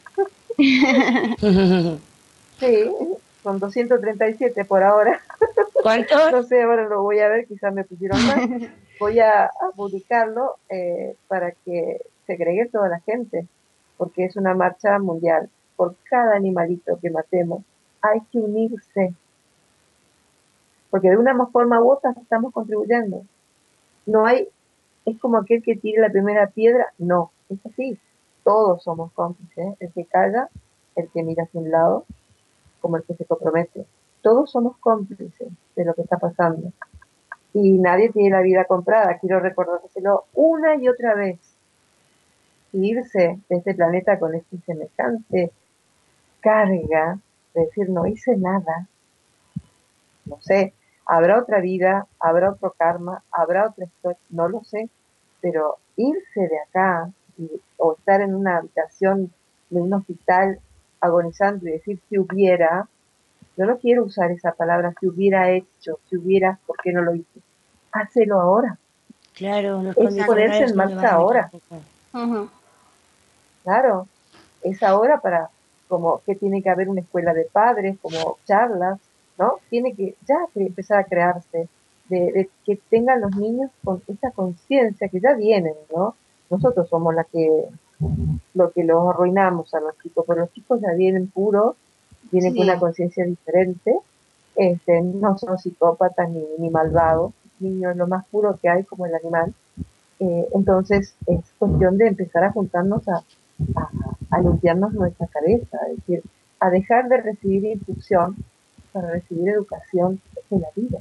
Sí, son doscientos treinta y siete por ahora. ¿Cuántos? No sé, ahora lo voy a ver, quizás me pusieron más. Voy a, a publicarlo eh, para que se agregue toda la gente, porque es una marcha mundial. Por cada animalito que matemos hay que unirse, porque de una forma u otra estamos contribuyendo. No hay, es como aquel que tire la primera piedra, no, es así. Todos somos cómplices, el que calla, el que mira hacia un lado, como el que se compromete. Todos somos cómplices de lo que está pasando. Y nadie tiene la vida comprada. Quiero recordárselo una y otra vez. Irse de este planeta con este semejante carga de decir no hice nada. No sé, habrá otra vida, habrá otro karma, habrá otra historia, no lo sé. Pero irse de acá y, o estar en una habitación de un hospital agonizando y decir si hubiera, yo no quiero usar esa palabra, si hubiera hecho, si hubiera, ¿por qué no lo hice? Hácelo ahora. Claro, los Es ponerse en marcha ahora. Uh-huh. Claro, es ahora para, como que tiene que haber una escuela de padres, como charlas, ¿no? Tiene que ya que empezar a crearse, de, de que tengan los niños con esa conciencia que ya vienen, ¿no? Nosotros somos la que, lo que los arruinamos a los chicos, pero los chicos ya vienen puros, vienen Sí. con una conciencia diferente, este, no son psicópatas ni, ni malvados, niños lo más puro que hay como el animal. Eh, entonces es cuestión de empezar a juntarnos a, a, a limpiarnos nuestra cabeza, es decir, a dejar de recibir instrucción para recibir educación de la vida.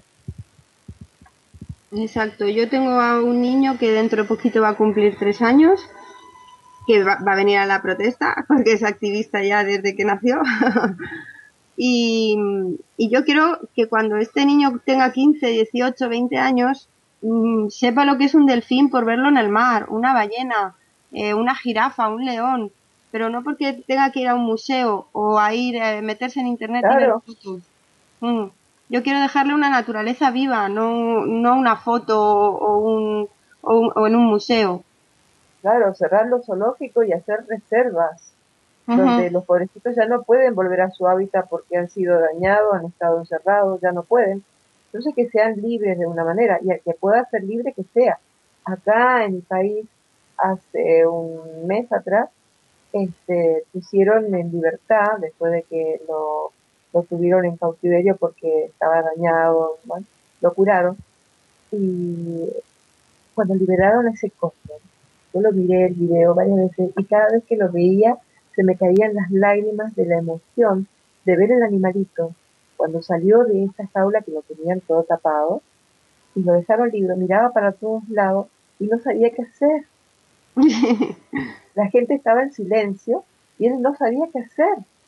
Exacto, yo tengo a un niño que dentro de poquito va a cumplir tres años, que va, va a venir a la protesta, porque es activista ya desde que nació. y, y yo quiero que cuando este niño tenga quince, dieciocho, veinte años, mmm, sepa lo que es un delfín por verlo en el mar, una ballena, eh, una jirafa, un león, pero no porque tenga que ir a un museo o a ir a meterse en internet y ver Claro. fotos. Mm. Yo quiero dejarle una naturaleza viva, no, no una foto o, un, o, un, o en un museo. Claro, cerrar los zoológicos y hacer reservas, Ujú. donde los pobrecitos ya no pueden volver a su hábitat porque han sido dañados, han estado encerrados, ya no pueden. Entonces que sean libres de una manera, y el que pueda ser libre que sea. Acá en mi país, hace un mes atrás, este, pusieron en libertad, después de que lo, lo tuvieron en cautiverio porque estaba dañado, ¿no? Lo curaron, y cuando liberaron a ese cóndor, yo lo miré el video varias veces, y cada vez que lo veía se me caían las lágrimas de la emoción de ver el animalito cuando salió de esa jaula que lo tenían todo tapado y lo dejaron libre. Miraba para todos lados y no sabía qué hacer. La gente estaba en silencio y él no sabía qué hacer.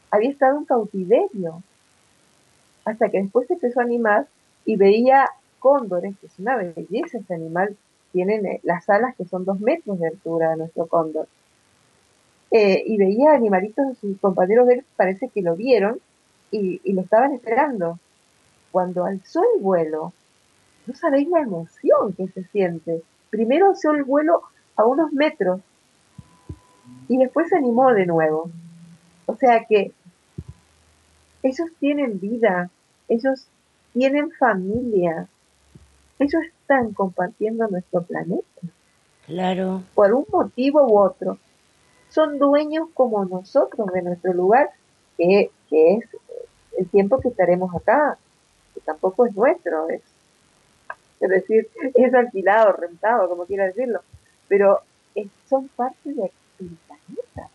había estado en cautiverio, hasta que después se empezó a animar y veía cóndores, que es una belleza ese animal, tienen eh, las alas que son dos metros de altura de nuestro cóndor, eh, y veía animalitos, sus compañeros de él parece que lo vieron y, y lo estaban esperando. Cuando alzó el vuelo, no sabéis la emoción que se siente. Primero alzó el vuelo a unos metros y después se animó de nuevo. O sea que ellos tienen vida, ellos tienen familia, ellos están compartiendo nuestro planeta. Claro. Por un motivo u otro. Son dueños como nosotros de nuestro lugar, que, que es el tiempo que estaremos acá, que tampoco es nuestro, es, es decir, es alquilado, rentado, como quiera decirlo, pero es, son parte de, del planeta.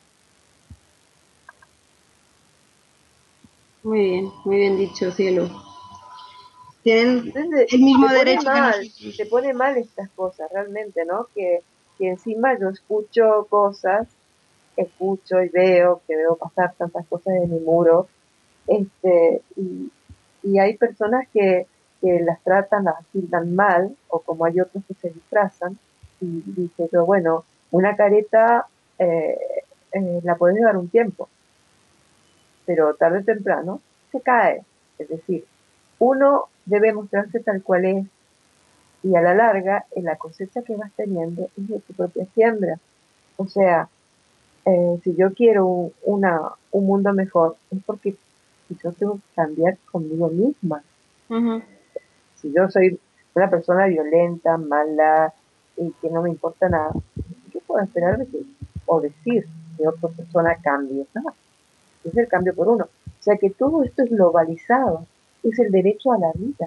Muy bien, muy bien dicho, cielo. Tienen Entonces, el mismo te pone derecho que mal, nosotros. te pone mal estas cosas realmente, ¿no? Que, que encima yo escucho cosas, escucho y veo, que veo pasar tantas cosas en mi muro, este, y, y hay personas que, que las tratan, las tildan mal, o como hay otros que se disfrazan, y dice yo, bueno, una careta eh, eh, la puedes dar un tiempo, pero tarde o temprano se cae. Es decir, uno debe mostrarse tal cual es, y a la larga, en la cosecha que vas teniendo es de tu propia siembra. O sea, eh, si yo quiero un, una, un mundo mejor, es porque yo tengo que cambiar conmigo misma. Uh-huh. Si yo soy una persona violenta, mala, y que no me importa nada, ¿qué puedo esperar de que, o decir que otra persona cambie? Nada, es el cambio por uno. O sea que todo esto es globalizado, es el derecho a la vida.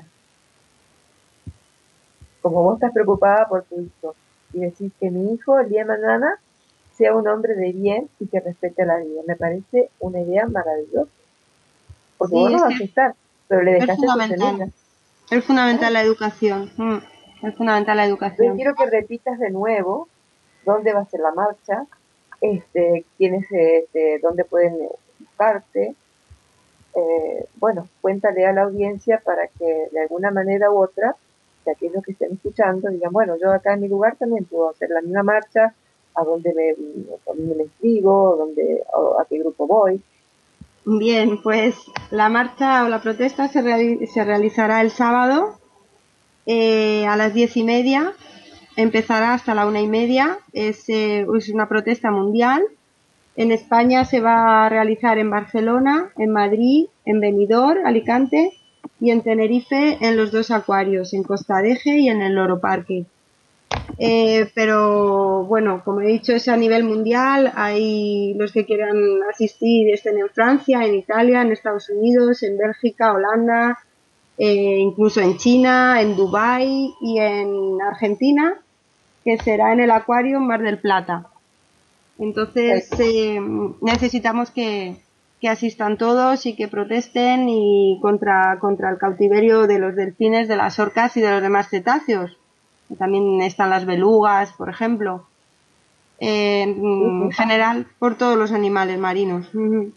Como vos estás preocupada por tu hijo y decís que mi hijo el día de mañana sea un hombre de bien y que respete la vida, me parece una idea maravillosa, porque vos Sí, no es vas a que estar, pero le es dejaste tu semilla. fundamental. Es fundamental ¿Sabes? la educación. Mm, es fundamental la Yo educación. quiero que repitas de nuevo dónde va a ser la marcha, este, quiénes, este, dónde pueden buscarte. Eh, bueno, cuéntale a la audiencia para que de alguna manera u otra, de aquellos que estén escuchando, digan, bueno, yo acá en mi lugar también puedo hacer la misma marcha, a dónde me, dónde me inscribo, dónde, a qué grupo voy. Bien, pues la marcha o la protesta se, reali- se realizará el sábado eh, a las diez y media. Empezará hasta la una y media. Es, eh, es una protesta mundial. En España se va a realizar en Barcelona, en Madrid, en Benidorm, Alicante y en Tenerife en los dos acuarios, en Costa Deje y en el Loro Parque. Eh, pero bueno, como he dicho, es a nivel mundial. Hay los que quieran asistir estén en Francia, en Italia, en Estados Unidos, en Bélgica, Holanda, eh, incluso en China, en Dubái y en Argentina, que será en el acuario en Mar del Plata. Entonces eh, necesitamos que, que asistan todos y que protesten y contra, contra el cautiverio de los delfines, de las orcas y de los demás cetáceos. También están las belugas, por ejemplo. Eh, en general, por todos los animales marinos.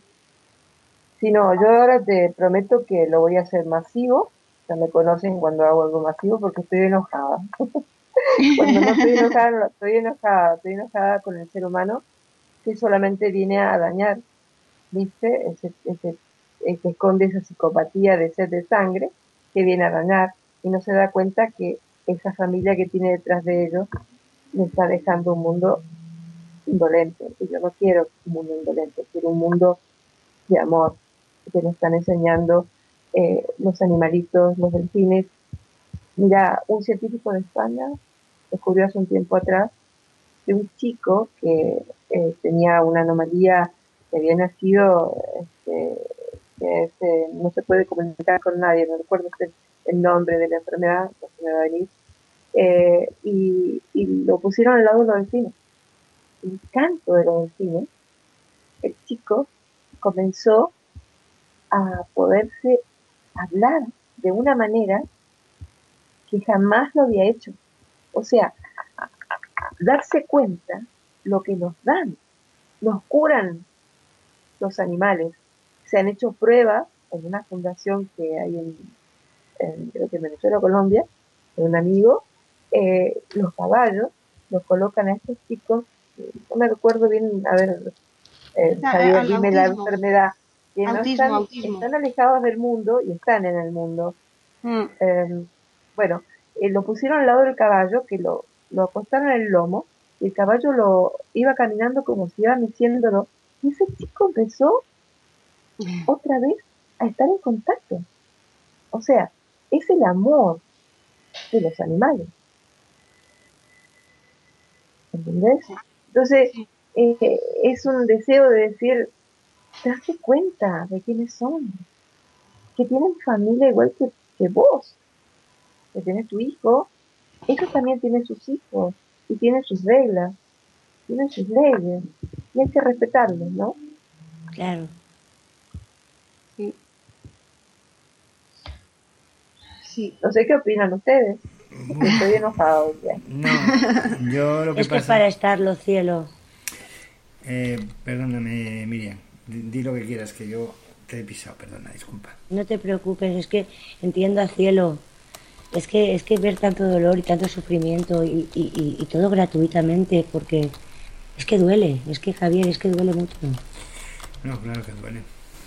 Si no, yo ahora te prometo que lo voy a hacer masivo. Ya me conocen cuando hago algo masivo porque estoy enojada. Cuando no estoy enojada, no estoy enojada, estoy enojada con el ser humano que solamente viene a dañar, ¿viste? Ese, ese, ese esconde esa psicopatía de sed de sangre que viene a dañar y no se da cuenta que esa familia que tiene detrás de ellos me está dejando un mundo indolente. Y yo no quiero un mundo indolente, quiero un mundo de amor que me están enseñando eh, los animalitos, los delfines. Mira, un científico de España descubrió hace un tiempo atrás de un chico que eh, tenía una anomalía, que había nacido, este, que este, no se puede comunicar con nadie, no recuerdo el, el nombre de la enfermedad, no se me va a venir, eh, y, y lo pusieron al lado de los delfines. El canto de los delfines, el chico comenzó a poderse hablar de una manera que jamás lo había hecho. O sea, darse cuenta lo que nos dan, nos curan los animales, se han hecho pruebas en una fundación que hay en, en creo que en Venezuela o Colombia, de un amigo, eh, los caballos los colocan a estos chicos, no me recuerdo bien, a ver, eh, Javier, dime la enfermedad, que no autismo, están, autismo. están alejados del mundo y están en el mundo. Mm. Eh, bueno, eh, lo pusieron al lado del caballo, que lo, lo acostaron en el lomo, y el caballo lo iba caminando como si iba meciéndolo, y ese chico empezó otra vez a estar en contacto. O sea, es el amor de los animales. ¿Entendés? Entonces, eh, es un deseo de decir, date cuenta de quiénes son, que tienen familia igual que, que vos, que tenés tu hijo, ellos también tienen sus hijos, y tienen sus reglas, tienen sus leyes, y hay que respetarlos, ¿no? Claro. Sí. Sí. No sé qué opinan ustedes. Estoy enojado ya. No, yo lo que Es que pasa... es para estarlo, cielo. Eh, perdóname, Miriam. Di, di lo que quieras, que yo te he pisado. Perdona, disculpa. No te preocupes, es que entiendo a cielo. Es que es que ver tanto dolor y tanto sufrimiento y, y, y, y todo gratuitamente, porque es que duele, es que Javier, es que duele mucho. No, claro que duele.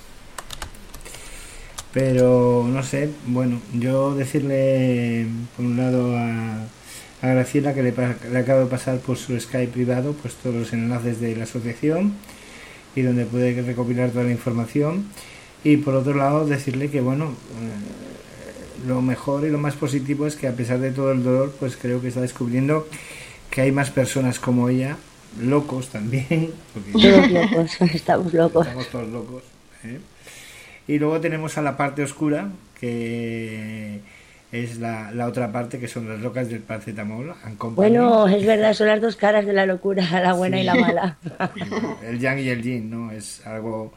Pero no sé, bueno, yo decirle por un lado a, a Graciela que le, le acabo de pasar por su Skype privado pues todos los enlaces de la asociación y donde puede recopilar toda la información, y por otro lado decirle que bueno, eh, lo mejor y lo más positivo es que a pesar de todo el dolor pues creo que está descubriendo que hay más personas como ella, locos también, porque todos locos, estamos locos, estamos todos locos, ¿eh? Y luego tenemos a la parte oscura, que es la, la otra parte, que son las locas del paracetamol. Bueno, es verdad, son las dos caras de la locura, la buena sí. y la mala. El yang y el yin, ¿no? Es algo,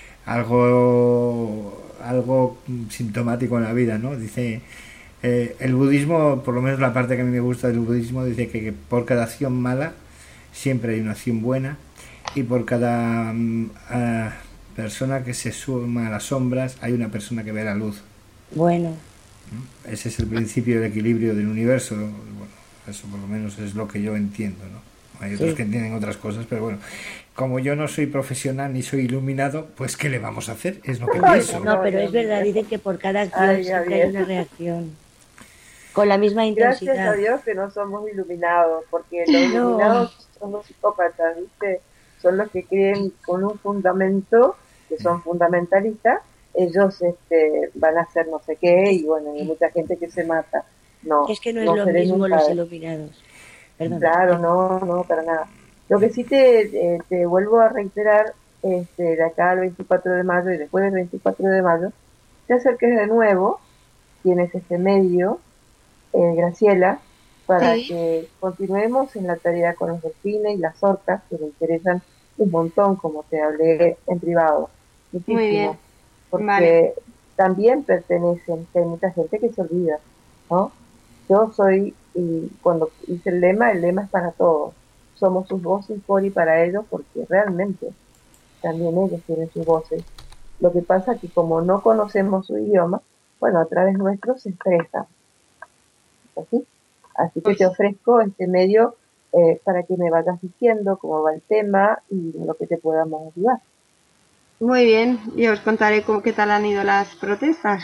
algo, algo sintomático en la vida, ¿no? Dice, eh, el budismo, por lo menos la parte que a mí me gusta del budismo, dice que, que por cada acción mala siempre hay una acción buena, y por cada... Uh, persona que se suma a las sombras hay una persona que ve la luz. Bueno, ¿no? Ese es el principio del equilibrio del universo. Bueno, eso por lo menos es lo que yo entiendo, ¿no? Hay otros sí. que entienden otras cosas, pero bueno, como yo no soy profesional ni soy iluminado, pues ¿qué le vamos a hacer? Es lo que no, pienso. No, pero es verdad, dicen que por cada acción Ay, siempre hay una reacción con la misma intensidad. Gracias a Dios que no somos iluminados, porque los no. iluminados son los psicópatas, ¿viste? Son los que creen con un fundamento, que son fundamentalistas, ellos este, van a hacer no sé qué, y bueno, hay mucha gente que se mata. No, es que no es no lo mismo los iluminados. Perdón. Claro, no, no, para nada. Lo que sí te, eh, te vuelvo a reiterar, este, de acá al veinticuatro de mayo y después del veinticuatro de mayo, te acerques de nuevo, tienes este medio, eh, Graciela, para sí. que continuemos en la tarea con los delfines y las orcas, que me interesan un montón, como te hablé en privado. Muchísimo. Muy bien. Porque vale. también pertenecen, que hay mucha gente que se olvida, ¿no? Yo soy, y cuando hice el lema, el lema es para todos. Somos sus voces por y para ellos, porque realmente también ellos tienen sus voces. Lo que pasa es que como no conocemos su idioma, bueno, a través nuestro se expresa. ¿Así? Así que te ofrezco este medio eh, para que me vayas diciendo cómo va el tema y lo que te podamos ayudar. Muy bien, yo os contaré cómo, qué tal han ido las protestas.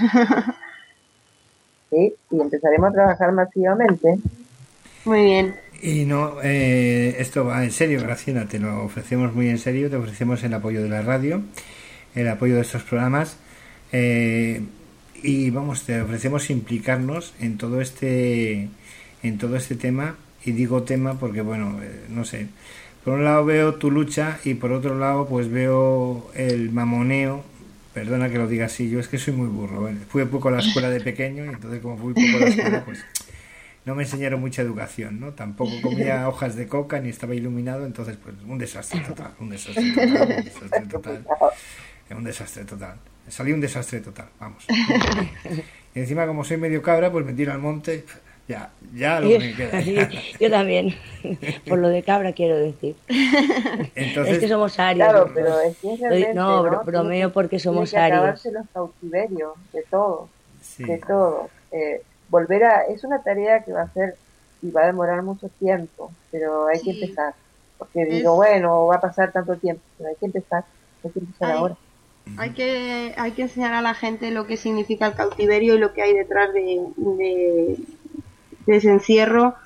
Sí, y empezaremos a trabajar masivamente. Muy bien. Y no, eh, esto va en serio, Graciela, te lo ofrecemos muy en serio, te ofrecemos el apoyo de la radio, el apoyo de estos programas, eh, y vamos, te ofrecemos implicarnos en todo este... en todo este tema, y digo tema porque bueno, eh, no sé, por un lado veo tu lucha y por otro lado pues veo el mamoneo, perdona que lo diga así, yo es que soy muy burro, ¿eh? Fui poco a la escuela de pequeño y entonces como fui poco a la escuela pues no me enseñaron mucha educación, ¿no? Tampoco comía hojas de coca ni estaba iluminado, entonces pues un desastre total, un desastre total, un desastre total, un desastre total, salí un desastre total, vamos. Y encima como soy medio cabra pues me tiro al monte. Ya, ya lo yo, que queda. Ya. Yo también, por lo de cabra quiero decir. Entonces, es que somos Aries. Claro, ¿no? pero es que es realmente, No, ¿no? bro- bromeo porque somos Tiene que Aries. acabarse los cautiverios, de todo, sí. de todo. Eh, volver a, es una tarea que va a ser y va a demorar mucho tiempo, pero hay Sí. que empezar. Porque Es- digo, bueno, va a pasar tanto tiempo, pero hay que empezar, hay que empezar Hay, ahora. hay que hay que enseñar a la gente lo que significa el cautiverio y lo que hay detrás de, de, de ese encierro.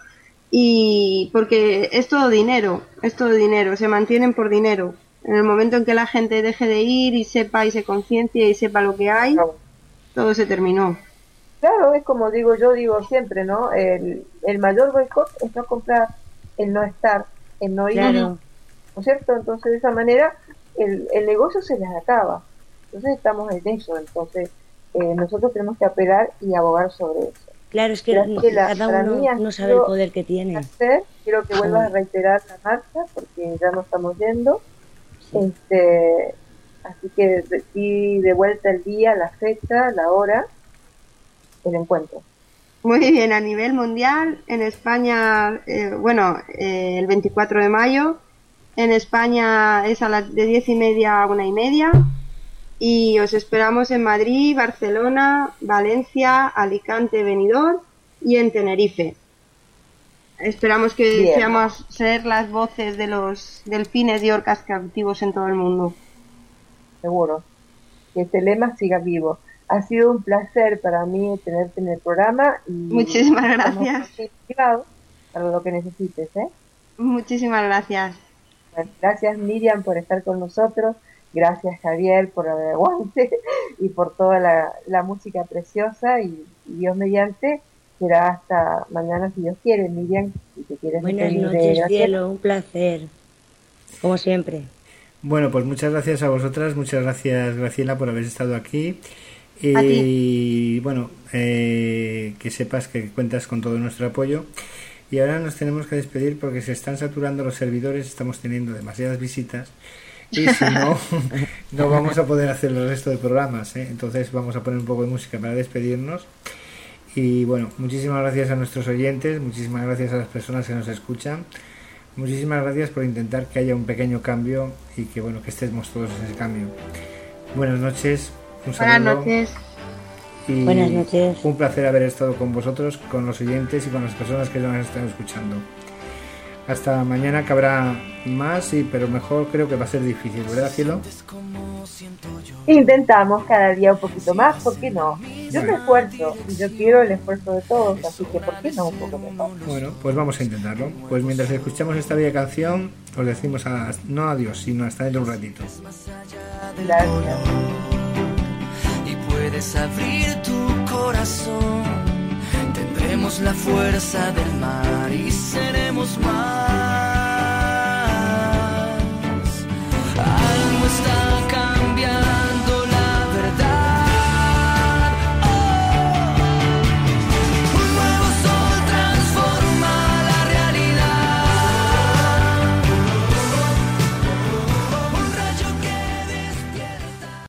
Y porque es todo dinero, es todo dinero, se mantienen por dinero. En el momento en que la gente deje de ir y sepa y se conciencie y sepa lo que hay, Claro. todo se terminó. Claro, es como digo yo, digo siempre, ¿no? El, el mayor boicot es no comprar, el no estar, el no ir, Claro. ¿no es cierto? Entonces, de esa manera, el, el negocio se les acaba. Entonces, estamos en eso. Entonces, eh, nosotros tenemos que apelar y abogar sobre eso. Claro, es que Pero es que la- cada para uno mí ha no sabe el sido poder que tiene. Hacer, quiero que vuelvas a reiterar la marcha, porque ya no estamos yendo. Este, así que di de vuelta el día, la fecha, la hora, el encuentro. Muy bien, a nivel mundial, en España, eh, bueno, eh, el veinticuatro de mayo, en España es a las de diez y media a una y media, y os esperamos en Madrid, Barcelona, Valencia, Alicante, Benidorm y en Tenerife. Esperamos que Bien. seamos ser las voces de los delfines y orcas cautivos en todo el mundo. Seguro. Que este lema siga vivo. Ha sido un placer para mí tenerte en el programa. Y Muchísimas gracias. estamos activados para lo que necesites, ¿eh? Muchísimas gracias. Bueno, gracias Miriam por estar con nosotros. Gracias Javier por el aguante y por toda la, la música preciosa. Y, y Dios mediante, será hasta mañana si Dios quiere. Miriam, si te quieres Buenas despedir de noches, Graciela. cielo, un placer. Como siempre. bueno, pues muchas gracias a vosotras, muchas gracias Graciela por haber estado aquí. A Y bueno, eh, que sepas que cuentas con todo nuestro apoyo. Y ahora nos tenemos que despedir porque se están saturando los servidores, estamos teniendo demasiadas visitas. Y si no, no vamos a poder hacer el resto de programas, ¿eh? Entonces vamos a poner un poco de música para despedirnos. Y bueno, muchísimas gracias a nuestros oyentes, muchísimas gracias a las personas que nos escuchan, muchísimas gracias por intentar que haya un pequeño cambio y que bueno, que estemos todos en ese cambio. Buenas noches, un Buenas saludo. noches. Y Buenas noches. un placer haber estado con vosotros, con los oyentes y con las personas que nos están escuchando. Hasta mañana, que habrá más, sí, pero mejor creo que va a ser difícil, ¿verdad, cielo? Intentamos cada día un poquito más, ¿por qué no? Yo me Bueno. esfuerzo y yo quiero el esfuerzo de todos, así que ¿por qué no un poco mejor? Bueno, pues vamos a intentarlo. Pues mientras escuchamos esta bella canción, os decimos a, no adiós, sino hasta dentro de un ratito. Gracias. Y puedes abrir tu corazón. Tendremos la fuerza del mar y seremos más.